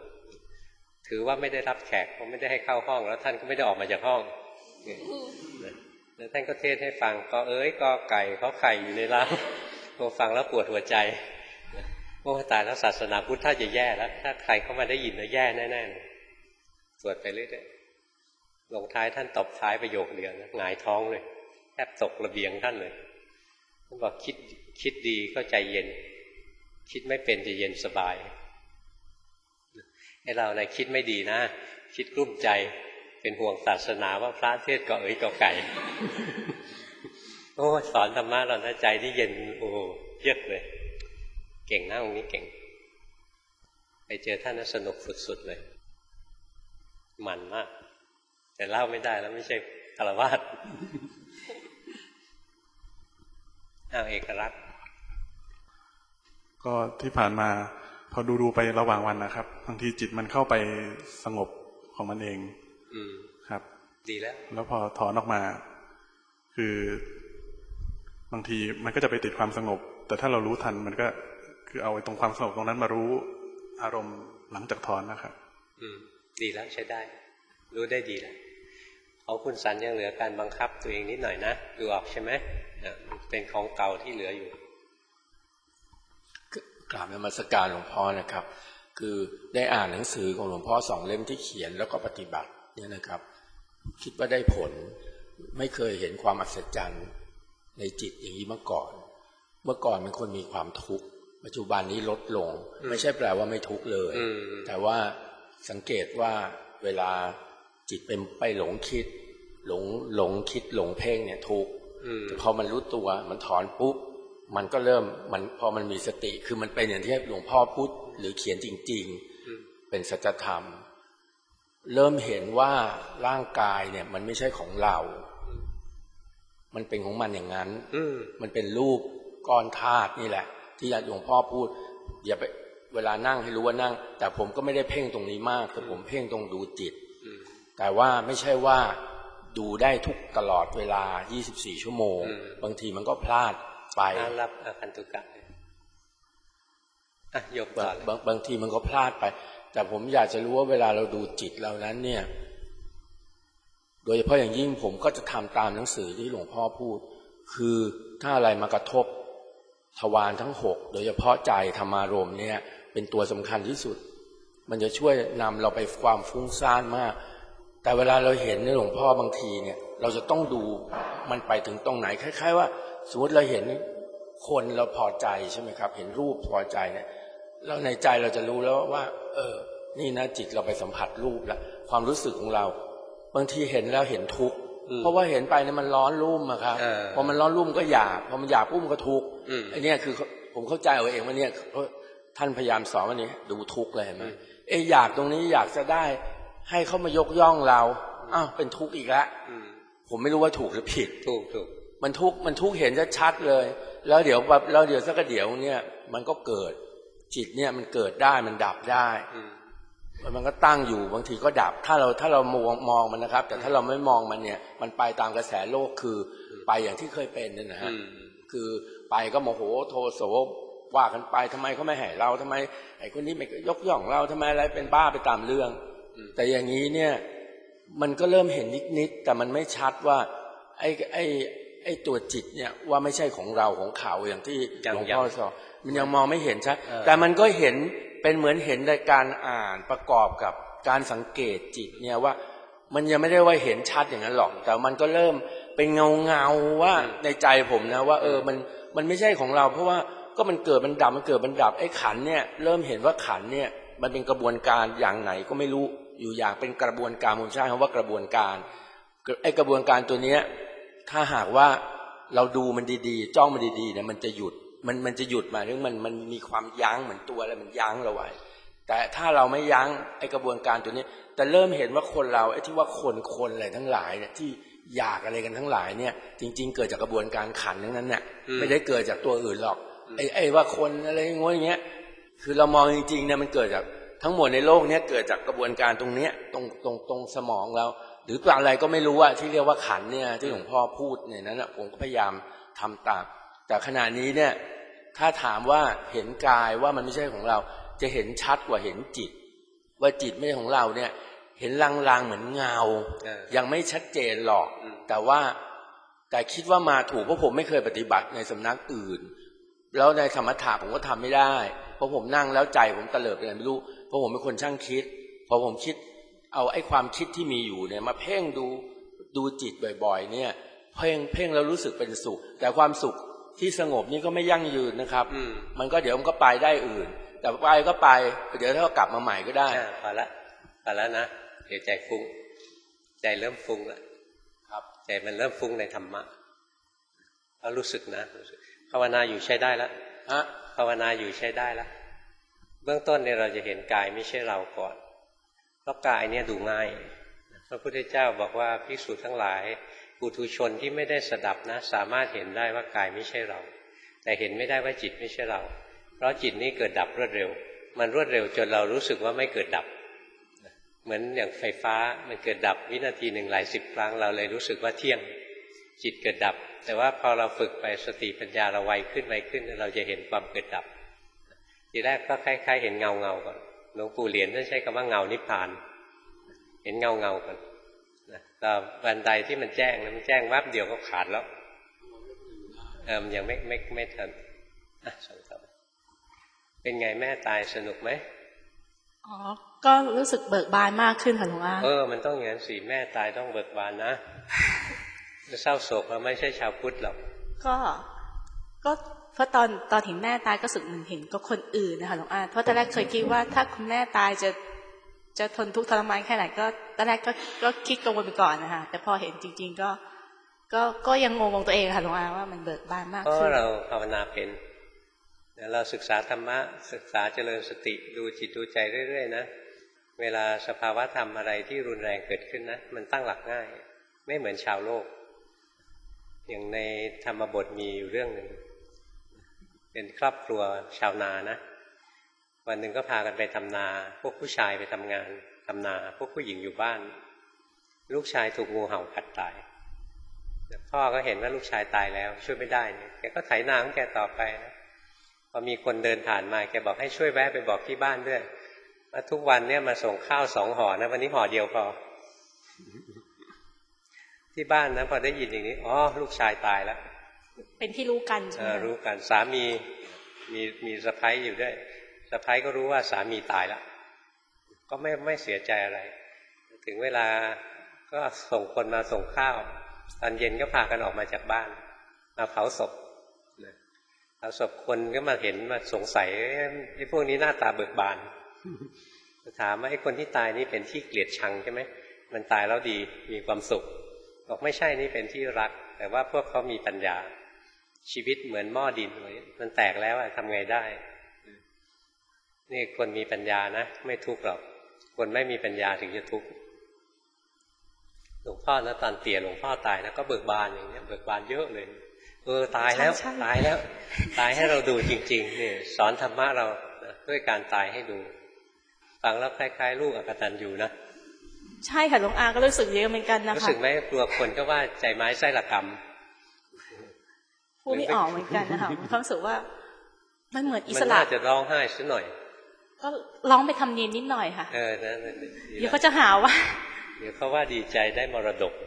ถือว่าไม่ได้รับแขกเพราะไม่ได้ให้เข้าห้องแล้วท่านก็ไม่ได้ออกมาจากห้องแล้วท่านก็เทศให้ฟังก็ก็ไก่เขาไข่อยู่ในร้านพอฟังแล้วปวดหัวใจโอ้ตายแล้วศาสนาพุทธถ้าจะแย่แล้วถ้าใครเข้ามาได้ยินแล้วแย่แน่ๆสวดไปเรื่อยๆลงท้ายท่านตบท้ายประโยคเดียวนะหงายท้องเลยแทบตกระเบียงท่านเลยท่านบอกคิดดีก็ใจเย็นคิดไม่เป็นจะเย็นสบายให้เราในคิดไม่ดีนะคิดกลุ้มใจเป็นห่วงศาสนาว่าพระเทศก็ก็ไก่โอ้สอนธรรมะเรานะใจที่เย็นโอ้เยือกเลยเก่งนะองค์นี้เก่งไปเจอท่านสนุกสุดๆเลยมันมากแต่เล่าไม่ได้แล้วไม่ใช่ฆราวาสเอกลักษณ์ก็ที่ผ่านมาพอดูไประหว่างวันนะครับบางทีจิตมันเข้าไปสงบของมันเองครับดีแล้วพอถอนออกมาคือบางทีมันก็จะไปติดความสงบแต่ถ้าเรารู้ทันมันก็คือเอาตรงความสงบตรงนั้นมารู้อารมณ์หลังจากถอนนะครับดีแล้วใช้ได้รู้ได้ดีแล้วของคุณสันยังเหลือการบังคับตัวเองนิดหน่อยนะดูออกใช่ไหมเป็นของเก่าที่เหลืออยู่กราบนมัสการหลวงพ่อนะครับคือได้อ่านหนังสือของหลวงพ่อ2 เล่มที่เขียนแล้วก็ปฏิบัติเนี่ยนะครับคิดว่าได้ผลไม่เคยเห็นความอัศจรรย์ในจิตอย่างนี้มาก่อนเมื่อก่อนเป็นคนมีความทุกข์ปัจจุบันนี้ลดลงไม่ใช่แปลว่าไม่ทุกข์เลยแต่ว่าสังเกตว่าเวลาจิตเป็นไปหลงคิดหลงคิดหลงเพ่งเนี่ยทุกข์แต่พอมันรู้ตัวมันถอนปุ๊บมันก็เริ่มพอมันมีสติคือมันเป็นอย่างที่หลวงพ่อพูดหรือเขียนจริงๆเป็นสัจธรรมเริ่มเห็นว่าร่างกายเนี่ยมันไม่ใช่ของเรามันเป็นของมันอย่างนั้นมันเป็นรูปก้อนธาตุนี่แหละที่หลวงพ่อพูดอย่าไปเวลานั่งให้รู้ว่านั่งแต่ผมก็ไม่ได้เพ่งตรงนี้มากแต่ผมเพ่งตรงดูจิตแต่ว่าไม่ใช่ว่าดูได้ทุกตลอดเวลา24 ชั่วโมงบางทีมันก็พลาดไปรับคันตุกะยกก่อนบางทีมันก็พลาดไปแต่ผมอยากจะรู้ว่าเวลาเราดูจิตเรานั้นเนี่ยโดยเฉพาะอย่างยิ่งผมก็จะทำตามหนังสือที่หลวงพ่อพูดคือถ้าอะไรมากระทบทวารทั้ง6โดยเฉพาะใจธรรมารมณ์เนี่ยเป็นตัวสำคัญที่สุดมันจะช่วยนำเราไปความฟุ้งซ่านมากแต่เวลาเราเห็นในหลวงพ่อบางทีเนี่ยเราจะต้องดูมันไปถึงตรงไหนคล้ายๆว่าสมมติเราเห็นคนเราพอใจใช่ไหมครับเห็นรูปพอใจเนี่ยแล้วในใจเราจะรู้แล้วว่านี่นะจิตเราไปสัมผัสรูปแล้วความรู้สึกของเราบางทีเห็นแล้วเห็นทุกข์เพราะว่าเห็นไปเนี่ยมันร้อนรุ่มอะครับพอมันร้อนรุ่มก็อยากพอมันอยากปุ๊บก็ทุกข์ไอ้นี่คือผมเข้าใจเอาเองว่าเนี่ยท่านพยายามสอนว่านี้ดูทุกข์เลยเห็นไหมอยากตรงนี้อยากจะได้ให้เขามายกย่องเราเป็นทุกข์อีกแล้วผมไม่รู้ว่าถูกหรือผิดถูกมันทุกข์เห็นชัดๆเลยแล้วเดี๋ยวสักเดี๋ยวเนี่ยมันก็เกิดจิตเนี่ยมันเกิดได้มันดับได้มันก็ตั้งอยู่บางทีก็ดับถ้าเรามองมันนะครับแต่ถ้าเราไม่มองมันเนี่ยมันไปตามกระแสโลกคือไปอย่างที่เคยเป็นนั่นนะฮะคือไปก็โมโหโทโสว่ากันไปทำไมเขาไม่ให้เราทำไมไอ้คนนี้ไม่ยกย่องเราทำไมอะไรเป็นบ้าไปตามเรื่องแต่อย่างนี้เนี่ยมันก็เริ่มเห็นนิดๆแต่มันไม่ชัดว่าไอ้ตัวจิตเนี่ยว่าไม่ใช่ของเราของเขาอย่างที่หลวงพ่อสอนมันยังมองไม่เห็นชัดแต่มันก็เห็นเป็นเหมือนเห็นในการอ่านประกอบกับการสังเกตจิตเนี่ยว่ามันยังไม่ได้ว่าเห็นชัดอย่างนั้นหรอกแต่มันก็เริ่มเป็นเงาว่าในใจผมนะว่ามันไม่ใช่ของเราเพราะว่าก็มันเกิดมันดับไอ้ขันเนี่ยเริ่มเห็นว่าขันเนี่ยมันเป็นกระบวนการอย่างไหนก็ไม่รู้อยู่อย่างเป็นกระบวนการผมใช้คำว่ากระบวนการไอ้กระบวนการตัวเนี้ยถ้าหากว่าเราดูมันดีๆจ้องมันดีๆเนี่ยมันจะหยุดมันจะหยุดมาเรื่องมันมีความยั้งเหมือนตัวอะไรมันยั้งเราไว้แต่ถ้าเราไม่ยั้งไอ้กระบวนการตัวนี้แต่เริ่มเห็นว่าคนเราไอ้ที่ว่าคนอะไรทั้งหลายเนี่ยที่อยากอะไรกันทั้งหลายเนี่ยจริงๆเกิดจากกระบวนการขันทั้งนั้นเนี่ยไม่ได้เกิดจากตัวอื่นหรอกไอ้ว่าคนอะไรงงอย่างเงี้ยคือเรามองจริงๆเนี่ยมันเกิดจากทั้งหมดในโลกนี้เกิดจากกระบวนการตรงเนี้ยตรงสมองเราหรืออะไรก็ไม่รู้ว่าที่เรียกว่าขันเนี่ยที่หลวงพ่อพูดเนี่ยนั้นผมก็พยายามทำตามแต่ขณะนี้เนี่ยถ้าถามว่าเห็นกายว่ามันไม่ใช่ของเราจะเห็นชัดกว่าเห็นจิตว่าจิตไม่ใช่ของเราเนี่ยเห็นลางๆเหมือนเงายังไม่ชัดเจนหรอกแต่ว่าแต่คิดว่ามาถูกเพราะผมไม่เคยปฏิบัติในสำนักอื่นแล้วในสมถะผมก็ทำไม่ได้เพราะผมนั่งแล้วใจผมเตลิดไปไหนไม่รู้เพราะผมเป็นคนช่างคิดพอผมคิดเอาไอ้ความคิดที่มีอยู่เนี่ยมาเพ่งดูจิตบ่อยๆเนี่ยเพ่งแล้วรู้สึกเป็นสุขแต่ความสุขที่สงบนี่ก็ไม่ยั่งยืนนะครับมันก็เดี๋ยวมันก็ไปได้อื่นแต่ไปก็ไปเดี๋ยวถ้าก็กลับมาใหม่ก็ได้พอแล้วนะเดี๋ยวใจฟุ้งใจเริ่มฟุ้งแล้วครับใจมันเริ่มฟุ้งในธรรมะแล้วรู้สึกนะภาวนาอยู่ใช้ได้แล้วภาวนาอยู่ใช้ได้แล้วเบื้องต้นเนี่ยเราจะเห็นกายไม่ใช่เราก่อนเพราะกายเนี่ยดูง่ายพระพุทธเจ้าบอกว่าภิกษุทั้งหลายปุถุชนที่ไม่ได้สดับนะสามารถเห็นได้ว่ากายไม่ใช่เราแต่เห็นไม่ได้ว่าจิตไม่ใช่เราเพราะจิตนี้เกิดดับรวดเร็วมันรวดเร็วจนเรารู้สึกว่าไม่เกิดดับเหมือนอย่างไฟฟ้ามันเกิดดับวินาทีหนึ่งหลายสิบครั้งเราเลยรู้สึกว่าเที่ยงจิตเกิดดับแต่ว่าพอเราฝึกไปสติปัญญาเราไวขึ้นเราจะเห็นความเกิดดับทีแรกก็คล้ายๆเห็นเงาก่อนหลวงปู่เหรียญท่านใช้คำว่าเงานิพพานเห็นเงาก่อนแต่วันใดที่มันแจ้งมันแจ้งวับเดียวก็ขาดแล้วมันยังไม่ทันส่งต่อเป็นไงแม่ตายสนุกไหมอ๋อก็รู้สึกเบิกบานมากขึ้นค่ะหลวงอามันต้องอย่างนั้นสิแม่ตายต้องเบิกบานนะเศร้าโศกเราไม่ใช่ชาวพุทธหรอกก็เพราะตอนเห็นแม่ตายก็รู้สึกเหมือนเห็นก็คนอื่นนะคะหลวงอาเพราะตอนแรกเคยคิดว่าถ้าคุณแม่ตายจะทนทุกข์ทรมานแค่ไหนก็ตอนแรกก็คิดกังวลไปก่อนนะคะแต่พอเห็นจริงๆก็ยังงงตัวเองค่ะหลวงอาว่ามันเบิกบานมากขึ้นก็เราภาวนาเป็นเราศึกษาธรรมะศึกษาเจริญสติดูจิตดูใจเรื่อยๆนะเวลาสภาวะธรรมอะไรที่รุนแรงเกิดขึ้นนะมันตั้งหลักง่ายไม่เหมือนชาวโลกอย่างในธรรมบทมีอยู่เรื่องหนึ่งเป็นครอบครัวชาวนานะวันหนึ่งก็พากันไปทำนาพวกผู้ชายไปทำงานทำนาพวกผู้หญิงอยู่บ้านลูกชายถูกงูเห่ากัดตายพ่อก็เห็นว่าลูกชายตายแล้วช่วยไม่ได้เนี่ยแกก็ไถนาของแกต่อไปนะพอมีคนเดินผ่านมาแกบอกให้ช่วยแวะไปบอกที่บ้านด้วยว่าทุกวันเนี่ยมาส่งข้าว2 ห่อนะวันนี้ห่อเดียวพอที่บ้านนะพอได้ยินอย่างนี้ลูกชายตายแล้วเป็นที่รู้กันใช่ไหมรู้กันสามีมีสะใภ้อยู่ด้วยสะใภ้ก็รู้ว่าสามีตายแล้วก็ไม่เสียใจอะไรถึงเวลาก็ส่งคนมาส่งข้าวตอนเย็นก็พากันออกมาจากบ้านมาเผาศพเผาศพคนก็มาเห็นมาสงสัยไอ้พวกนี้หน้าตาเบิกบานถามว่าไอ้คนที่ตายนี่เป็นที่เกลียดชังใช่ไหมมันตายแล้วดีมีความสุขบอกไม่ใช่นี่เป็นที่รักแต่ว่าพวกเขามีปัญญาชีวิตเหมือนหม้อดินมันแตกแล้วทำไงได้นี่คนมีปัญญานะไม่ทุกข์หรอกคนไม่มีปัญญาถึงจะทุกข์หลวงพ่อนะตอนเตี่ยหลวงพ่อตายนะก็เบิกบานอย่างนี้เบิกบานเยอะเลยตายแล้วตายแล้วตายให้เราดูจริงๆนี่สอนธรรมะเราด้วยการตายให้ดูฟังแล้วคล้ายๆลูกอกตัญญูนะใช่ค่ะหลวงอาก็รู้สึกเยอะเหมือนกันนะคะรู้สึกไหมกลัวคนก็ว่าใจไม้ไส้ระกพูดไม่ออกเหมือนกันนะคะผมรู้สึกว่ามันเหมือนอิสระมันน่าจะร้องไห้ซะหน่อยก็ร้องไปทำเนียนนิดหน่อยค่ะนั่นเดี๋ยวเขาจะหาว่าเดี๋ยวเขาว่าดีใจได้มรดก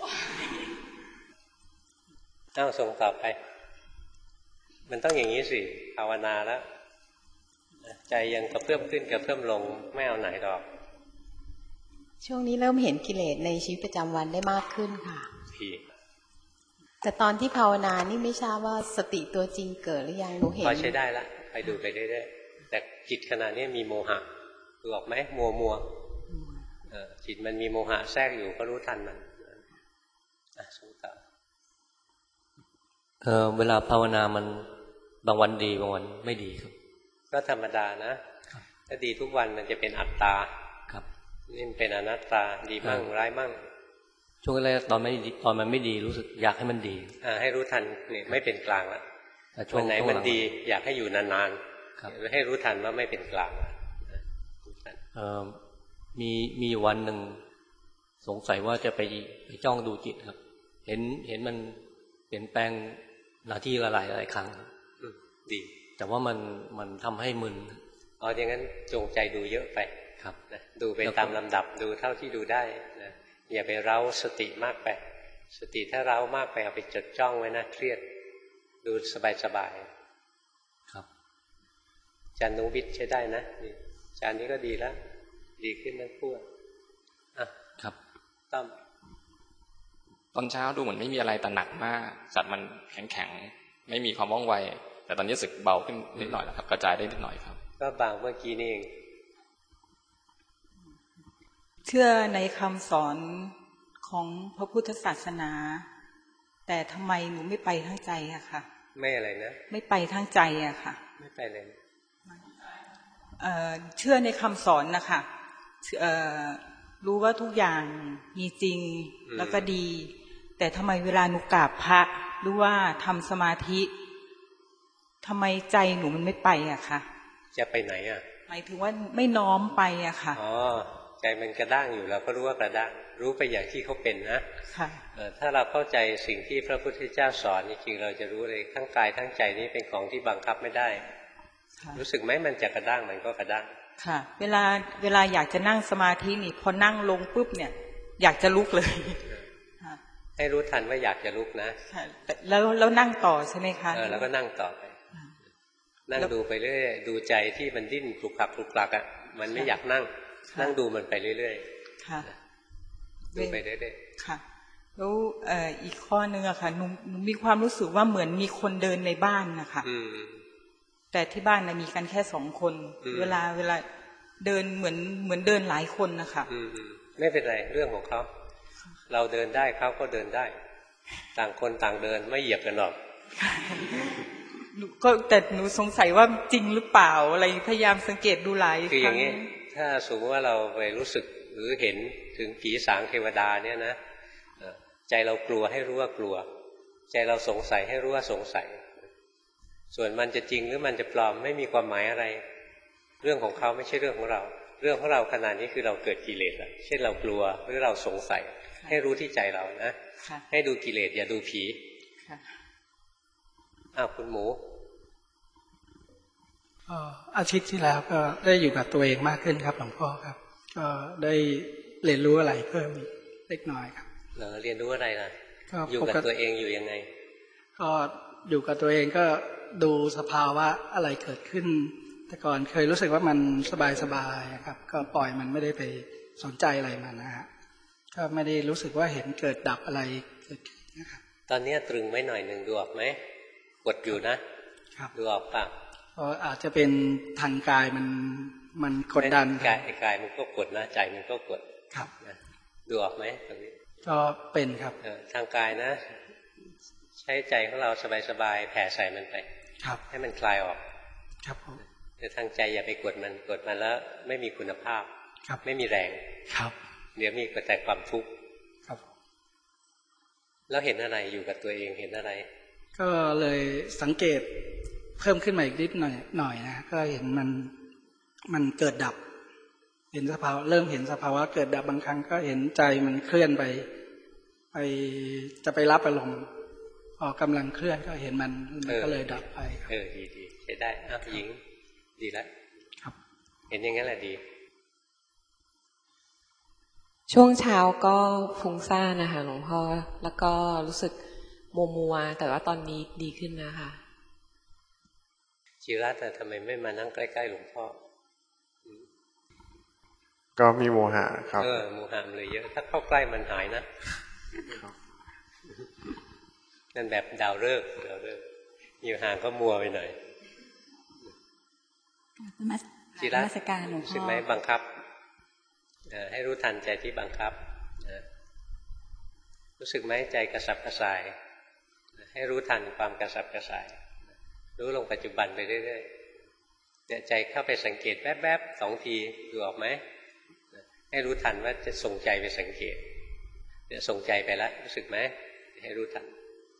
ส่งต่อไปมันต้องอย่างนี้สิภาวนาแล้วใจยังกระเพื่อมขึ้นกระเพื่อมลงไม่เอาไหนดอกช่วงนี้เริ่มเห็นกิเลสในชีวิตประจำวันได้มากขึ้นค่ะแต่ตอนที่ภาวนานี่ไม่ทราบว่าสติตัวจริงเกิดหรือยังหนูเห็นพอใช้ได้ละไปดูไปเรื่อยๆแต่จิตขณะนี้มีโมหะดูออกไหมมัวจิตมันมีโมหะแทรกอยู่ก็รู้ทันมันสงต่อเวลาภาวนามันบางวันดีบางวันไม่ดีครับก็ธรรมดานะถ้าดีทุกวันมันจะเป็นอัตตาครับนี่เป็นอนัตตาดีมั่งร้ายมั่งช่วงแรกตอนมันไม่ดีรู้สึกอยากให้มันดีให้รู้ทันนี่ไม่เป็นกลางละช่วงไหนมันดีอยากให้อยู่นานๆให้รู้ทันว่าไม่เป็นกลางมีวันหนึ่งสงสัยว่าจะไปจ้องดูจิตครับเห็นมันเปลี่ยนแปลงหน้าที่หลายครั้งดีแต่ว่ามันทำให้มึนอย่างนั้นจงใจดูเยอะไปครับดูไปตามลำดับดูเท่าที่ดูได้นะอย่าไปเร้าสติมากไปสติถ้าเร้ามากไปเอาไปจดจ้องไว้นะเครียดดูสบายๆครับอาจารย์นุวิทย์ใช้ได้นะอาจารย์นี้ก็ดีแล้วดีขึ้นทั้งคู่อ่ะครับต้อมตอนเช้าดูเหมือนไม่มีอะไรแต่หนักมากสัตว์มันแข็งๆไม่มีความว่องไวแต่ตอนนี้รู้สึกเบาขึ้นนิดหน่อยแล้วครับกระจายได้นิดหน่อยครับก็บางเมื่อกี้นี่เองเชื่อในคำสอนของพระพุทธศาสนาแต่ทำไมหนูไม่ไปทั้งใจอะค่ะไม่อะไรนะไม่ไปทั้งใจอะค่ะไม่ไปเลยเชื่อในคำสอนนะคะรู้ว่าทุกอย่างมีจริงแล้วก็ดีแต่ทำไมเวลาหนูกราบพระหรือว่าทำสมาธิทำไมใจหนูมันไม่ไปอะค่ะจะไปไหนอะหมายถึงว่าไม่น้อมไปอะค่ะอ๋อใจมันกระด้างอยู่เราก็รู้ว่ากระด้างรู้ไปอย่างที่เขาเป็นนะถ้าเราเข้าใจสิ่งที่พระพุทธเจ้าสอนจริงๆเราจะรู้เลยทั้งกายทั้งใจนี้เป็นของที่บังคับไม่ได้รู้สึกไหมมันจะกระด้างมันก็กระด้างค่ะเวลาอยากจะนั่งสมาธินี่พอนั่งลงปุ๊บเนี่ยอยากจะลุกเลยให้รู้ทันว่าอยากจะลุกนะแล้วนั่งต่อใช่ไหมคะแล้วก็นั่งต่อไปนั่งดูไปเรื่อยดูใจที่มันดิ้นปลุกปลักอ่ะมันไม่อยากนั่งดูมันไปเรื่อยๆค่ะดูไปเรื่อยๆค่ะแล้วอีกข้อนึงอะค่ะหนูมีความรู้สึกว่าเหมือนมีคนเดินในบ้านนะคะแต่ที่บ้านมีกันแค่2 คนเวลาเดินเหมือนเดินหลายคนนะคะไม่เป็นไรเรื่องของเขาเราเดินได้เขาก็เดินได้ต่างคนต่างเดินไม่เหยียบกันหรอกก็แต่หนูสงสัยว่าจริงหรือเปล่าอะไรพยายามสังเกตดูหลายคืออย่างนี้ถ้าสมมติว่าเราไปรู้สึกหรือเห็นถึงผีสางเทวดาเนี่ยนะใจเรากลัวให้รู้ว่ากลัวใจเราสงสัยให้รู้ว่าสงสัยส่วนมันจะจริงหรือมันจะปลอมไม่มีความหมายอะไรเรื่องของเขาไม่ใช่เรื่องของเราเรื่องของเราขนาดนี้คือเราเกิดกิเลสแล้วเช่นเรากลัวหรือเราสงสัยให้รู้ที่ใจเรานะให้ดูกิเลสอย่าดูผีคุณหมูอาทิตย์ที่แล้วก็ได้อยู่กับตัวเองมากขึ้นครับหลวงพ่อครับก็ได้เรียนรู้อะไรเพิ่มเล็กน้อยครับเรียนรู้อะไรล่ะอยู่กับตัวเองอยู่ยังไงก็อยู่กับตัวเองก็ดูสภาวะอะไรเกิดขึ้นแต่ก่อนเคยรู้สึกว่ามันสบายๆครับก็ปล่อยมันไม่ได้ไปสนใจอะไรมันนะฮะก็ไม่ได้รู้สึกว่าเห็นเกิดดับอะไรเกิดขึ้นนะครับตอนนี้ตรึงไว้หน่อยหนึ่งดูออกไหมกดอยู่นะดูออกป่ะเพราะอาจจะเป็นทางกายมันกดดันกายมันก็กดนะใจมันก็กดครับดูออกไหมตรงนี้ก็เป็นครับทางกายนะใช้ใจของเราสบายๆแผ่ใส่มันไปให้มันคลายออกครับผมแต่ทางใจอย่าไปกดมันแล้วไม่มีคุณภาพไม่มีแรงครับเดี๋ยวมีแต่ความทุกข์ครับแล้วเห็นอะไรอยู่กับตัวเองเห็นอะไรก็เลยสังเกตเพิ่มขึ้นมาอีกนิดหน่อยนะก็เห็นมันเกิดดับเห็นสภาวะเริ่มเห็นสภาวะเกิดดับบางครั้งก็เห็นใจมันเคลื่อนไปจะไปรับอารมณ์พอกำลังเคลื่อนก็เห็นมันก็เลยดับไปดีใช้ได้หญิงดีแล้วครับเห็นอย่างนั้นแหละดีช่วงเช้าก็ฟุ้งซ่านนะคะหลวงพ่อแล้วก็รู้สึกมัวแต่ว่าตอนนี้ดีขึ้นนะคะจิรัตน์ทำไมไม่มานั่งใกล้ๆหลวงพ่อก็มีโมหะครับโมหะเลยเยอะถ้าเข้าใกล้มันหายนะนั่นแบบดาวฤกษ์อยู่ห่างก็มัวไปหน่อยจิรัตน์รู้สึกไหมบังคับให้รู้ทันใจที่บังคับรู้สึกไหมใจกระสับกระส่ายให้รู้ทันความกระสับกระส่ายรู้ลงปัจจุบันไปเรื่อยๆเนี่ยใจเข้าไปสังเกตแวบๆ2 ทีดูออกไหมให้รู้ทันว่าจะส่งใจไปสังเกตเนี่ยส่งใจไปแล้วรู้สึกไหมให้รู้ทัน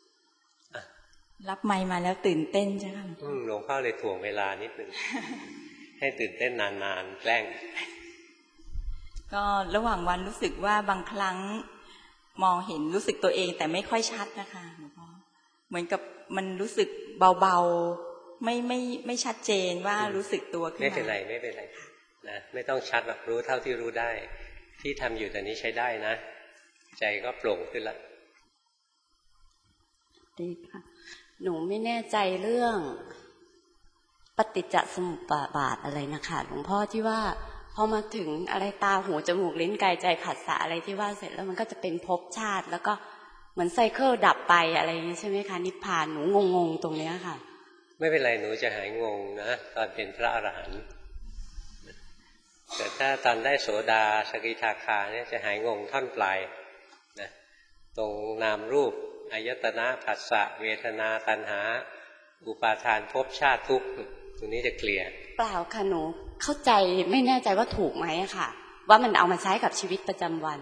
รับไมค์มาแล้วตื่นเต้นใช่ไหมหลวงพ่อเลยถ่วงเวลานิดนึงให้ตื่นเต้นนานๆแกล้งก็ระหว่างวันรู้สึกว่าบางครั้งมองเห็นรู้สึกตัวเองแต่ไม่ค่อยชัดนะคะหลวงพ่อเหมือนกับมันรู้สึกเบาๆไม่ชัดเจนว่ารู้สึกตัวขึ้นมาไม่เป็นไรนะไม่ต้องชัดหรอกรู้เท่าที่รู้ได้ที่ทำอยู่ตอนนี้ใช้ได้นะใจก็โปร่งขึ้นละดีค่ะหนูไม่แน่ใจเรื่องปฏิจจสมุปบาทอะไรนะคะหลวงพ่อที่ว่าพอมาถึงอะไรตาหูจมูกลิ้นกายใจผัสสะอะไรที่ว่าเสร็จแล้วมันก็จะเป็นภพชาติแล้วก็เหมือนไซเคิลดับไปอะไรอย่างนี้ใช่ไหมคะนิพพานหนูงงตรงเนี้ยค่ะไม่เป็นไรหนูจะหายงงนะตอนเป็นพระอรหันต์แต่ถ้าตอนได้โสดาสกิทาคาเนี่ยจะหายงงท่อนปลายนะตรงนามรูปอายตนะผัสสะเวทนาตัณหาอุปาทานภพชาติทุกข์ตรงนี้จะเคลียร์เปล่าค่ะหนูเข้าใจไม่แน่ใจว่าถูกไหมค่ะว่ามันเอามาใช้กับชีวิตประจำวัน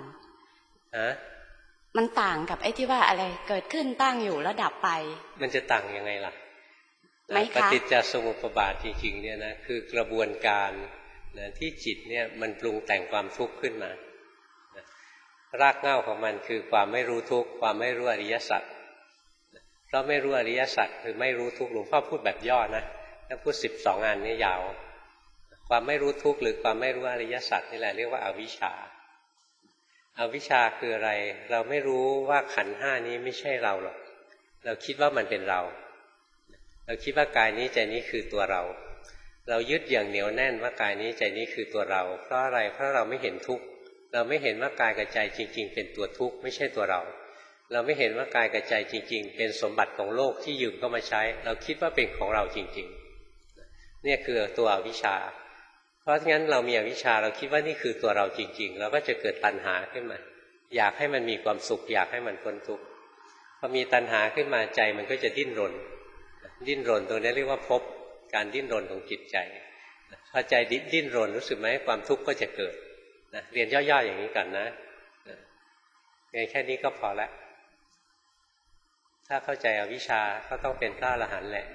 มันต่างกับไอ้ที่ว่าอะไรเกิดขึ้นตั้งอยู่แล้วดับไปมันจะต่างยังไงล่ะปฏิจจสมุปบาทจริงๆเนี่ยนะคือกระบวนการนะที่จิตเนี่ยมันปรุงแต่งความทุกข์ขึ้นมารากเหง้าของมันคือความไม่รู้ทุกข์ความไม่รู้อริยสัจเพราะไม่รู้อริยสัจคือไม่รู้ทุกข์หลวงพ่อพูดแบบย่อนะถ้าพูด12 อันนี้ยาวความไม่รู้ทุกข์หรือความไม่รู้อริยสัจนี่แหละเรียกว่าอวิชชาอวิชชาคืออะไรเราไม่รู้ว่าขันธ์ห้านี้ไม่ใช่เราหรอกเราคิดว่ามันเป็นเราคิดว่ากายนี้ใจนี้คือตัวเราเรายึดอย่างเหนียวแน่นว่ากายนี้ใจนี้คือตัวเราเพราะอะไรเพราะเราไม่เห็นทุกข์เราไม่เห็นว่ากายกับใจจริงๆเป็นตัวทุกข์ไม่ใช่ตัวเราเราไม่เห็นว่ากายกับใจจริงๆเป็นสมบัติของโลกที่ยืมเข้ามาใช้เราคิดว่าเป็นของเราจริงๆเนี่ยคือตัวอวิชชาเพราะงั้นเรามีอวิชชาเราคิดว่านี่คือตัวเราจริงๆเราก็จะเกิดตัณหาขึ้นมาอยากให้มันมีความสุขอยากให้มันพ้นทุกข์พอมีตัณหาขึ้นมาใจมันก็จะดิ้นรนตรงนี้เรียกว่าภพการดิ้นรนของจิตใจพอใจดิ้นรนรู้สึกไหมความทุกข์ก็จะเกิดนะเรียนย่อๆอย่างนี้ก่อนนะแค่นี้ก็พอแล้วถ้าเข้าใจอวิชชาก็ต้องเป็นพระอรหันต์แหละ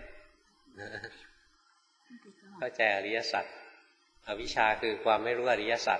เข้าใจอริยสัจอวิชชาคือความไม่รู้อริยสัจ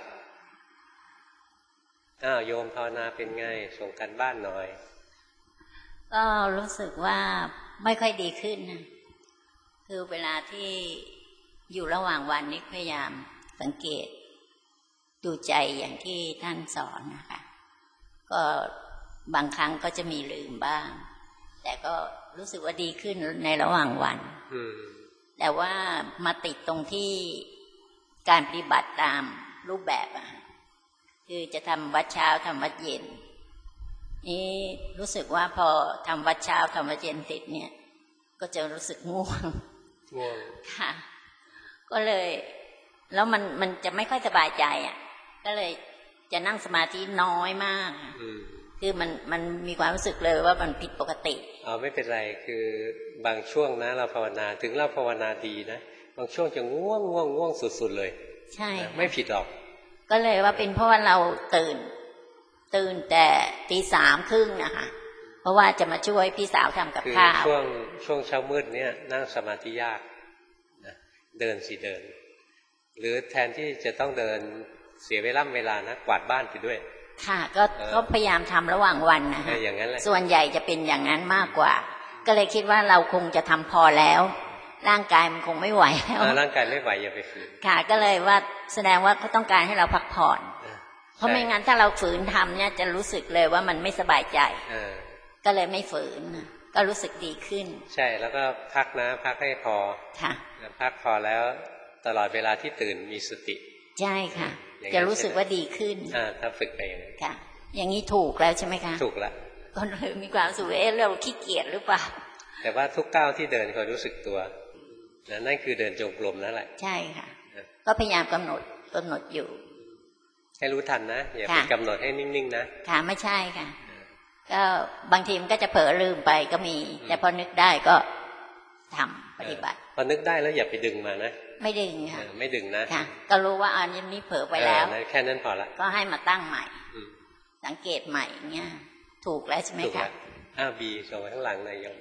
โยมภาวนาเป็นไงส่งกันบ้านหน่อยก็รู้สึกว่าไม่ค่อยดีขึ้นนะคือเวลาที่อยู่ระหว่างวันนี้พยายามสังเกตดูใจอย่างที่ท่านสอนนะคะก็บางครั้งก็จะมีลืมบ้างแต่ก็รู้สึกว่าดีขึ้นในระหว่างวันแต่ว่ามาติดตรงที่การปฏิบัติตามรูปแบบคือจะทำวัดเช้าทำวัดเย็นนี่รู้สึกว่าพอทำวัดเช้าทำวัดเย็นเสร็จเนี่ยก็จะรู้สึกง่วงค่ะก็เลยแล้วมันจะไม่ค่อยสบายใจก็เลยจะนั่งสมาธิน้อยมากคือมันมีความรู้สึกเลยว่ามันผิดปกติไม่เป็นไรคือบางช่วงนะเราภาวนาถึงเราภาวนาดีนะบางช่วงจะง่วงสุดๆเลยใช่ไม่ผิดหรอกก็เลยว่าเป็นเพราะว่าเราตื่นแต่ตี 3:30นะคะเพราะว่าจะมาช่วยพี่สาวทำกับข้าวช่วงเช้ามืดเนี่ยนั่งสมาธิยากนะเดินหรือแทนที่จะต้องเดินเสียเวลานะกวาดบ้านไปด้วยค่ะก็พยายามทำระหว่างวันนะคะอย่างนั้นแหละส่วนใหญ่จะเป็นอย่างนั้นมากกว่าก็เลยคิดว่าเราคงจะทำพอแล้วร่างกายมันคงไม่ไหวแล้วร่างกายไม่ไหวอย่าไปฝืนค่ะก็เลยว่าแสดงว่าเขาต้องการให้เราพักผ่อนเพราะไม่งั้นถ้าเราฝืนทำเนี่ยจะรู้สึกเลยว่ามันไม่สบายใจก็เลยไม่ฝืนก็รู้สึกดีขึ้นใช่แล้วก็พักนะพักให้พอค่ะพักพอแล้วตลอดเวลาที่ตื่นมีสติใช่ค่ะจะรู้สึกว่าดีขึ้นถ้าฝึกไปอย่างนี้ค่ะ อย่างนี้ถูกแล้วใช่ไหมคะถูกแล้วก็เลยมีความรู้สึกเราขี้เกียจหรือเปล่าแต่ว่าทุกก้าวที่เดินคอยรู้สึกตัวนั่นคือเดินจงกรมนั่นแหละใช่ค่ะก็พยายามกำหนดอยู่ให้รู้ทันนะอย่าไปกำหนดให้นิ่งๆนะค่ะไม่ใช่ค่ะก็บางทีมันก็จะเผลอลืมไปก็มีแต่พอนึกได้ก็ทำปฏิบัติพอนึกได้แล้วอย่าไปดึงมานะไม่ดึงค่ะไม่ดึงนะค่ะก็รู้ว่าอันนี้เผลอไปแล้วแค่นั้นพอละก็ให้มาตั้งใหม่สังเกตใหม่เงี้ยถูกแล้วใช่ไหมคะบีส่งไว้ข้างหลังนายยม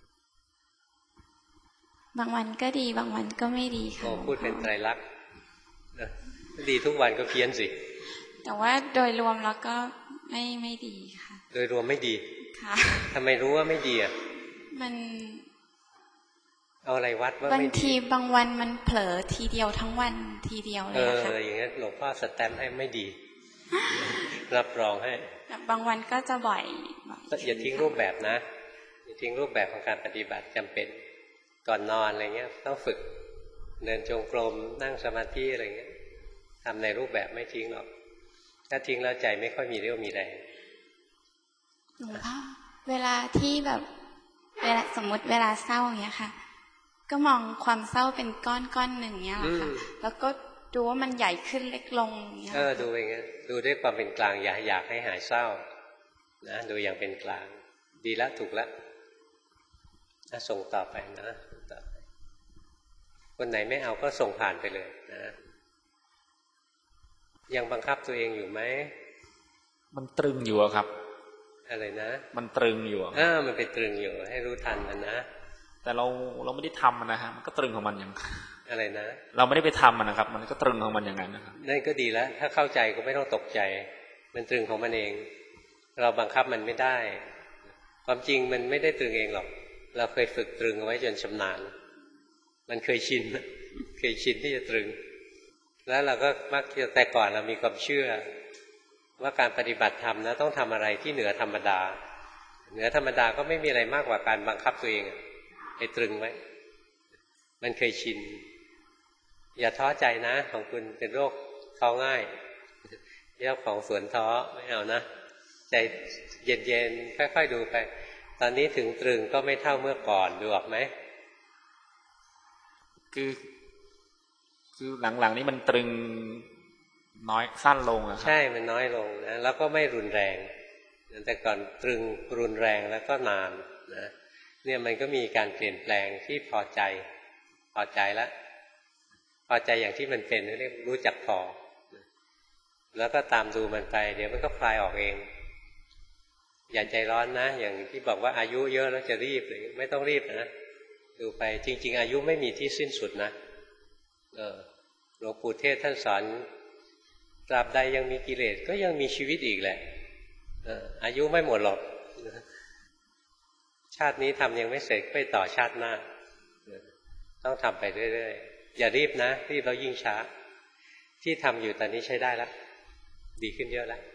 บางวันก็ดีบางวันก็ไม่ดีค่ะพูดเป็นไตรลักษณ์ดีทุกวันก็เพี้ยนสิแต่ว่าโดยรวมแล้วก็ไม่ดีค่ะโดยรวมไม่ดีค่ะทำไมรู้ว่าไม่ดีมันเอาอะไรวัดว่าบางทีบางวันมันเผลอทีเดียวทั้งวันทีเดียวเลยค่ะอย่างนี้หลวงพ่อสแตมป์ให้ไม่ดีรับรองให้บางวันก็จะบ่อยอย่าทิ้งรูปแบบนะจริงรูปแบบของการปฏิบัติจำเป็นก่อนนอนอะไรเงี้ยต้องฝึกเดินจงกรมนั่งสมาธิอะไรเงี้ยทำในรูปแบบไม่ทิ้งหรอกถ้าทิ้งแล้วใจไม่ค่อยมีเรี่ยวมีแรงหลวงพ่อเวลาที่แบบเวลาสมมติเวลาเศร้าอย่างเงี้ยค่ะก็มองความเศร้าเป็นก้อนหนึ่งเงี้ยแหละค่ะแล้วก็ดูว่ามันใหญ่ขึ้นเล็กลงอย่างเงี้ยดูอย่างเงี้ยดูด้วยความเป็นกลางอย่าอยากให้หายเศร้านะดูอย่างเป็นกลางดีแล้วถูกแล้วส่งต่อไปนะคนไหนไม่เอาก็ส่งผ่านไปเลยนะยังบังคับตัวเองอยู่ไหมมันตรึงอยู่ครับอะไรนะมันตรึงอยู่มันไปตรึงอยู่ให้รู้ทันมันนะแต่เราไม่ได้ทำมันนะฮะมันก็ตรึงของมันอย่างอะไรนะเราไม่ได้ไปทำมันนะครับมันก็ตรึงของมันอย่างนั้นนะครับนั่นก็ดีแล้วถ้าเข้าใจก็ไม่ต้องตกใจมันตรึงของมันเองเราบังคับมันไม่ได้ความจริงมันไม่ได้ตรึงเองหรอกเราเคยฝึกตรึงเอาไว้จนชำนาญมันเคยชินที่จะตรึงแล้วเราก็มักจะแต่ก่อนเรามีความเชื่อว่าการปฏิบัติธรรมนะต้องทำอะไรที่เหนือธรรมดาเหนือธรรมดาก็ไม่มีอะไรมากกว่าการบังคับตัวเองให้ตรึงไว้มันเคยชินอย่าท้อใจนะของคุณเป็นโรคท้อง่ายเรื่องของสวนท้อไม่เอานะใจเย็นๆค่อยๆดูไปตอนนี้ถึงตรึงก็ไม่เท่าเมื่อก่อนดูออกไหมคือหลังๆนี้มันตรึงน้อยสั้นลงอะใช่มันน้อยลงนะแล้วก็ไม่รุนแรงแต่ก่อนตรึงรุนแรงแล้วก็นานนะเนี่ยมันก็มีการเปลี่ยนแปลงที่พอใจแล้วพอใจอย่างที่มันเป็นเรียกรู้จักพอแล้วก็ตามดูมันไปเดี๋ยวมันก็คลายออกเองอย่าใจร้อนนะอย่างที่บอกว่าอายุเยอะแล้วจะรีบเลยไม่ต้องรีบนะดูไปจริงๆอายุไม่มีที่สิ้นสุดนะหลวงปู่เทศท่านสอนตราบใดยังมีกิเลสก็ยังมีชีวิตอีกแหละอายุไม่หมดหรอกชาตินี้ทำยังไม่เสร็จไปต่อชาติหน้าต้องทำไปเรื่อยๆอย่ารีบนะรีบแล้วยิ่งช้าที่ทำอยู่ตอนนี้ใช้ได้แล้วดีขึ้นเยอะแล้ว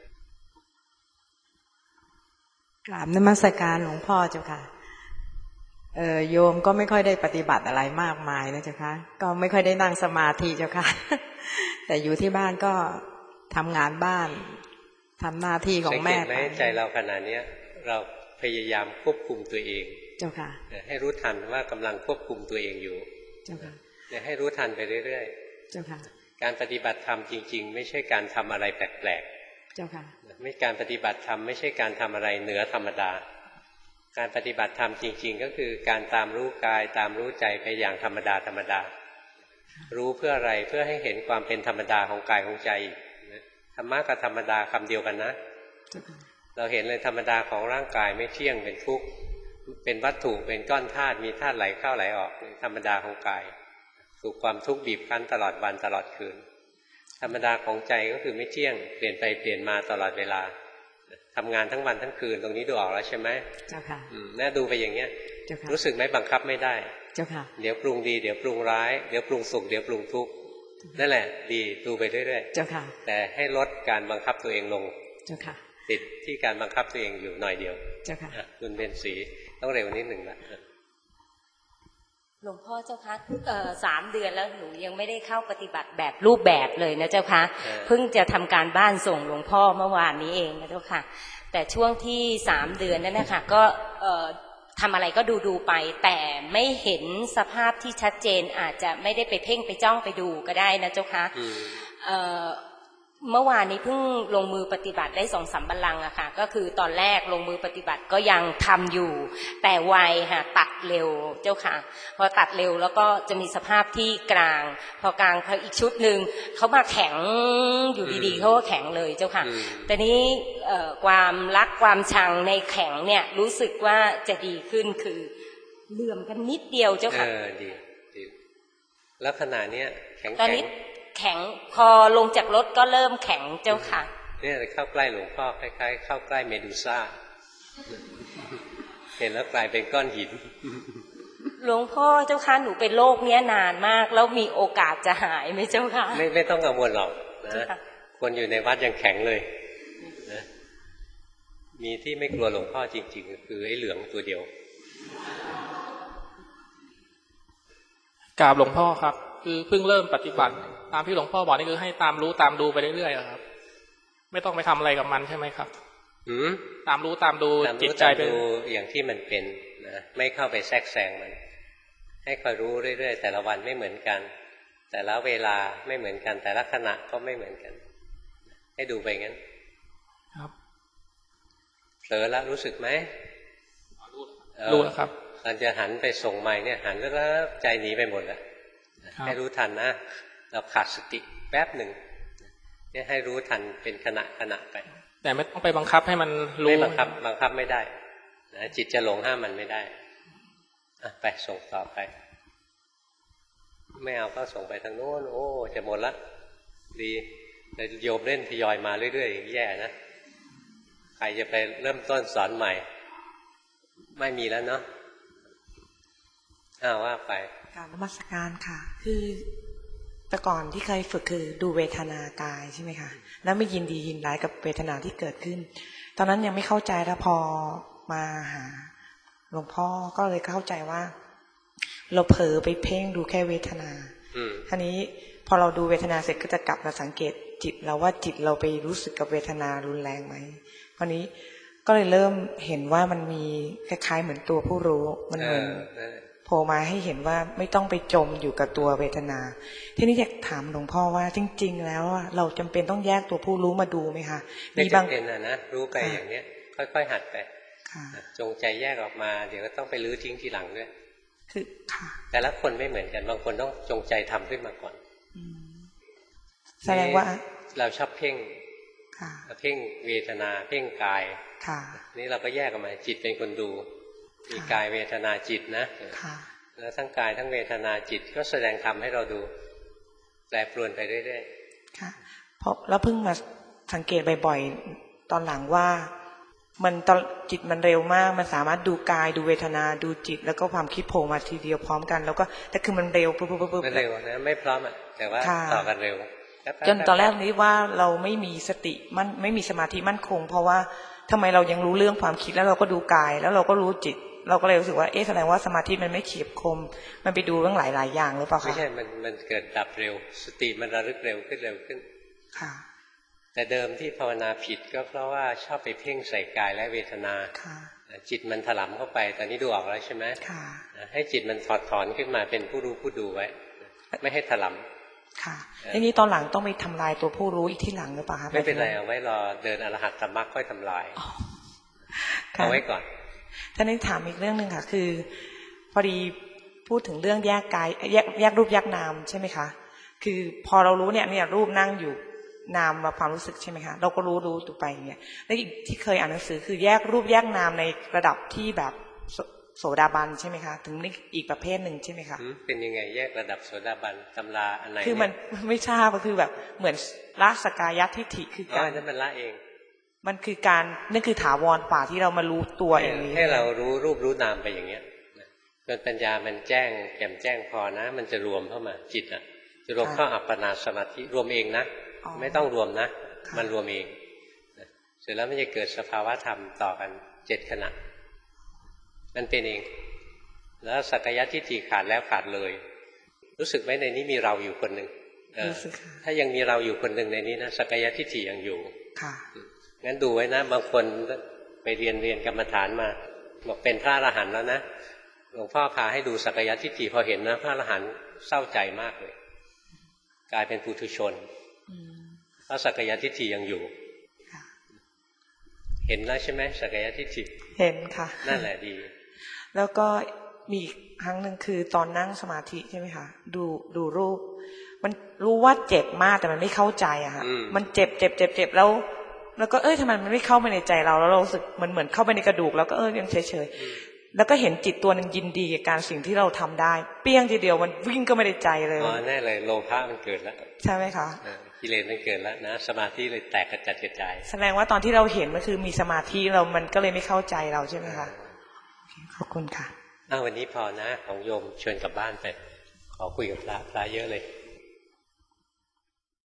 กราบนมัสการหลวงพ่อเจ้าค่ะโยมก็ไม่ค่อยได้ปฏิบัติอะไรมากมายนะเจ้าค่ะก็ไม่ค่อยได้นั่งสมาธิเจ้าค่ะแต่อยู่ที่บ้านก็ทำงานบ้านทำหน้าที่ของแม่ไปใจเราขนาดนี้เราพยายามควบคุมตัวเองเจ้าค่ะให้รู้ทันว่ากำลังควบคุมตัวเองอยู่เจ้าค่ะให้รู้ทันไปเรื่อยๆเจ้าค่ะการปฏิบัติธรรมจริงๆไม่ใช่การทำอะไรแปลกๆเจ้าค่ะไม่การปฏิบัติธรรมไม่ใช่การทำอะไรเหนือธรรมดาการปฏิบัติธรรมจริงๆก็คือการตามรู้กายตามรู้ใจไปอย่างธรรมดารู้เพื่ออะไรเพื่อให้เห็นความเป็นธรรมดาของกายของใจธรรมะกับธรรมดาคำเดียวกันนะเราเห็นเลยธรรมดาของร่างกายไม่เที่ยงเป็นทุกข์เป็นวัตถุเป็นก้อนธาตุมีธาตุไหลเข้าไหลออกธรรมดาของกายถูกความทุกข์บีบคั้นตลอดวันตลอดคืนธรรมดาของใจก็คือไม่เที่ยงเปลี่ยนไปเปลี่ยนมาตลอดเวลาทำงานทั้งวันทั้งคืนตรงนี้ดูออกแล้วใช่ไหมเจ้าค่ะน่าดูไปอย่างเงี้ยรู้สึกไหมบังคับไม่ได้เจ้าค่ะเดี๋ยวปรุงดีเดี๋ยวปรุงร้ายเดี๋ยวปรุงสุขเดี๋ยวปรุงทุกข์นั่นแหละดีดูไปเรื่อยๆเจ้าค่ะแต่ให้ลดการบังคับตัวเองลงเจ้าค่ะติดที่การบังคับตัวเองอยู่หน่อยเดียวเจ้าค่ะคุณเบญศรีต้องเร็วนิดหนึ่งละหลวงพ่อเจ้าคะ3 เดือนแล้วหนูยังไม่ได้เข้าปฏิบัติแบบรูปแบบเลยนะเจ้าคะเพิ่งจะทำการบ้านส่งหลวงพ่อเมื่อวานนี้เองนะเจ้าค่ะแต่ช่วงที่3 เดือนนั้นนะคะก็ทำอะไรก็ดูไปแต่ไม่เห็นสภาพที่ชัดเจนอาจจะไม่ได้ไปเพ่งไปจ้องไปดูก็ได้นะเจ้าคะเมื่อวานนี้เพิ่งลงมือปฏิบัติได้2-3 บัลลังก์อะค่ะก็คือตอนแรกลงมือปฏิบัติก็ยังทำอยู่แต่ไวค่ะตัดเร็วเจ้าค่ะพอตัดเร็วแล้วก็จะมีสภาพที่กลางพอกลางพออีกชุดหนึ่งเขามาแข็งอยู่ดีๆเขาก็แข็งเลยเจ้าค่ะแต่นี้ความรักความชังในแข็งเนี่ยรู้สึกว่าจะดีขึ้นคือเหลื่อมกันนิดเดียวเจ้าค่ะดีแล้วขณะนี้แข็งแข็งพอลงจากรถก็เริ่มแข็งเจ้าค่ะเนี่ยเข้าใกล้หลวงพ่อคล้ายๆเข้าใกล้เมดูซ่าเห็นแล้วกลายเป็นก้อนหินหลวงพ่อเจ้าค่ะหนูเป็นโรคเนี้ยนานมากแล้วมีโอกาสจะหายไหมเจ้าค่ะไม่ต้องกังวลหรอกนะคนอยู่ในวัดยังแข็งเลยนะมีที่ไม่กลัวหลวงพ่อจริงๆคือไอ้เหลืองตัวเดียวกราบหลวงพ่อครับคือเพิ่งเริ่มปฏิบัติตามที่หลวงพ่อบอกนี่คือให้ตามรู้ตามดูไปเรื่อยๆครับไม่ต้องไปทำอะไรกับมันใช่ไหมครับตามรู้ตามดูจิตใจเป็นอย่างที่มันเป็นนะไม่เข้าไปแทรกแซงมันให้คอยรู้เรื่อยๆแต่ละวันไม่เหมือนกันแต่ละเวลาไม่เหมือนกันแต่ละขณะก็ไม่เหมือนกันให้ดูไปงั้นครับเผลอแล้วรู้สึกไหมรู้แล้วครับตอนจะหันไปส่งไม้เนี่ยหันแล้วใจหนีไปหมดแล้วให้รู้ทันนะเราขาดสติแป๊บหนึ่งเนี่ยให้รู้ทันเป็นขณะไปแต่ไม่ต้องไปบังคับให้มันรู้ไม่บังคับไม่ได้นะจิตจะหลงห้ามมันไม่ได้ไปส่งต่อไปไม่เอาก็ส่งไปทางโน้นโอ้จะหมดละดีแต่โยมเล่นทยอยมาเรื่อยๆแย่นะใครจะไปเริ่มต้นสอนใหม่ไม่มีแล้วเนาะว่าไปการนมัสการค่ะคือแต่ก่อนที่เคยฝึกคือดูเวทนากายใช่ไหมคะแล้วไม่ยินดียินร้ายกับเวทนาที่เกิดขึ้นตอนนั้นยังไม่เข้าใจแล้วพอมาหาหลวงพ่อก็เลยเข้าใจว่าเราเผลอไปเพ่งดูแค่เวทนาทีนี้พอเราดูเวทนาเสร็จก็จะกลับมาสังเกตจิตเราว่าจิตเราไปรู้สึกกับเวทนารุนแรงไหมคราวนี้ก็เลยเริ่มเห็นว่ามันมีคล้ายๆเหมือนตัวผู้รู้มันเหมือนโผล่มาให้เห็นว่าไม่ต้องไปจมอยู่กับตัวเวทนาทีนี้อยากถามหลวงพ่อว่าจริงๆแล้วเราจำเป็นต้องแยกตัวผู้รู้มาดูไหมคะมีบางเป็นนะรู้ไปอย่างเนี้ยค่อยๆหัดไปจงใจแยกออกมาเดี๋ยวก็ต้องไปลื้อทิ้งทีหลังด้วยคือค่ะแต่ละคนไม่เหมือนกันบางคนต้องจงใจทำขึ้นมาก่อนแสดงว่าเราชอบเพ่งเพ่งเวทนาเพ่งกายนี่เราก็แยกออกมาจิตเป็นคนดูมีกายเวทนาจิตนะแล้วทั้งกายทั้งเวทนาจิตก็แสดงธรรมให้เราดูแปรปรวนไปเรื่อยๆค่ะเพราะแล้วเพิ่งมาสังเกตบ่อยๆตอนหลังว่ามันตอนจิตมันเร็วมากมันสามารถดูกายดูเวทนาดูจิตแล้วก็ความคิดโผล่มาทีเดียวพร้อมกันแล้วก็แต่คือมันเร็วปุ๊บมันเร็วนะไม่พร้อมแต่ว่าต่อกันเร็วจนตอนแรกนี้ว่าเราไม่มีสติมันไม่มีสมาธิมั่นคงเพราะว่าทำไมเรายังรู้เรื่องความคิดแล้วเราก็ดูกายแล้วเราก็รู้จิตเราก็เลยรู้สึกว่าแสดงว่าสมาธิมันไม่เฉียบคมมันไปดูเรื่องหลายๆอย่างหรือเปล่าคะไม่ใช่มันเกิดดับเร็วสติมันระลึกเร็วขึ้นค่ะแต่เดิมที่ภาวนาผิดก็เพราะว่าชอบไปเพ่งใส่กายและเวทนาจิตมันถลำเข้าไปตอนนี้ดูออกแล้วใช่ไหมให้จิตมันถอนขึ้นมาเป็นผู้รู้ผู้ดูไว้ไม่ให้ถลำค่ะทีนี้ตอนหลังต้องไปทำลายตัวผู้รู้อีกที่หลังหรือเปล่าคะไม่เป็นไรเอาไว้รอเดินอรหัตตมรรคค่อยทำลายเอาไว้ก่อนท่านนี้ถามอีกเรื่องนึงค่ะคือพอดีพูดถึงเรื่องแยกกายแยกรูปแยกนามใช่ไหมคะคือพอเรารู้เนี่ยรูปนั่งอยู่นามมาความรู้สึกใช่ไหมคะเราก็รู้ตัวไปอย่างเงี้ยแล้วอีกที่เคยอ่านหนังสือคือแยกรูปแยกนามในระดับที่แบบโสดาบันใช่ไหมคะถึงอีกประเภทหนึ่งใช่ไหมคะเป็นยังไงแยกระดับโสดาบันตำราอันไหนคือมันไม่ทราบก็คือแบบเหมือนละสกายทิฏฐิคือการนั่นมันละเองมันคือการนั่นคือถาวรป่าที่เรามารู้ตัวเองให้เรารู้รูปรู้นามไปอย่างเงี้ยจนปัญญามันแจ้งแจ่มแจ้งพอนะมันจะรวมเข้ามาจิตจะรวมเข้าอัปปนาสมาธิรวมเองนะไม่ต้องรวมนะมันรวมเองเสร็จแล้วมันจะเกิดสภาวะธรรมต่อกัน7ขณะมันเป็นเองแล้วสักกายทิฏฐิขาดแล้วขาดเลยรู้สึกไหมในนี้มีเราอยู่คนหนึ่งถ้ายังมีเราอยู่คนหนึ่งในนี้นะสักกายทิฏฐิยังอยู่งั้นดูไว้นะบางคนไปเรียนกรรมฐานมาบอกเป็นพระอรหันต์แล้วนะหลวงพ่อพาให้ดูสักกายทิฏฐิพอเห็นนะพระอรหันต์เศร้าใจมากเลยกลายเป็นปุถุชนเพราะสักกายทิฏฐิยังอยู่เห็นแล้วใช่ไหมสักกายทิฏฐิเห็นค่ะนั่นแหละดีแล้วก็มีครั้งหนึ่งคือตอนนั่งสมาธิใช่ไหมคะดูรูปมันรู้ว่าเจ็บมากแต่มันไม่เข้าใจอะค่ะมันเจ็บแล้วก็ทำไมมันไม่เข้าไปในใจเราแล้วเรารู้สึกมันเหมือนเข้าไปในกระดูกแล้วก็ยังเฉยๆแล้วก็เห็นจิตตัวนึงยินดีกับการสิ่งที่เราทำได้เปี้ยงทีเดียวมันวิ่งก็ไม่ได้ใจเลยแน่เลยโลภะมันเกิดแล้วใช่ไหมคะกิเลสมันเกิดแล้วนะสมาธิเลยแตกกระจัดกระจายแสดงว่าตอนที่เราเห็นมันคือมีสมาธิเรามันก็เลยไม่เข้าใจเราใช่ไหมคะขอบคุณค่ะวันนี้พอนะของโยมชวนกลับบ้านไปขอคุยกับพระเยอะเลย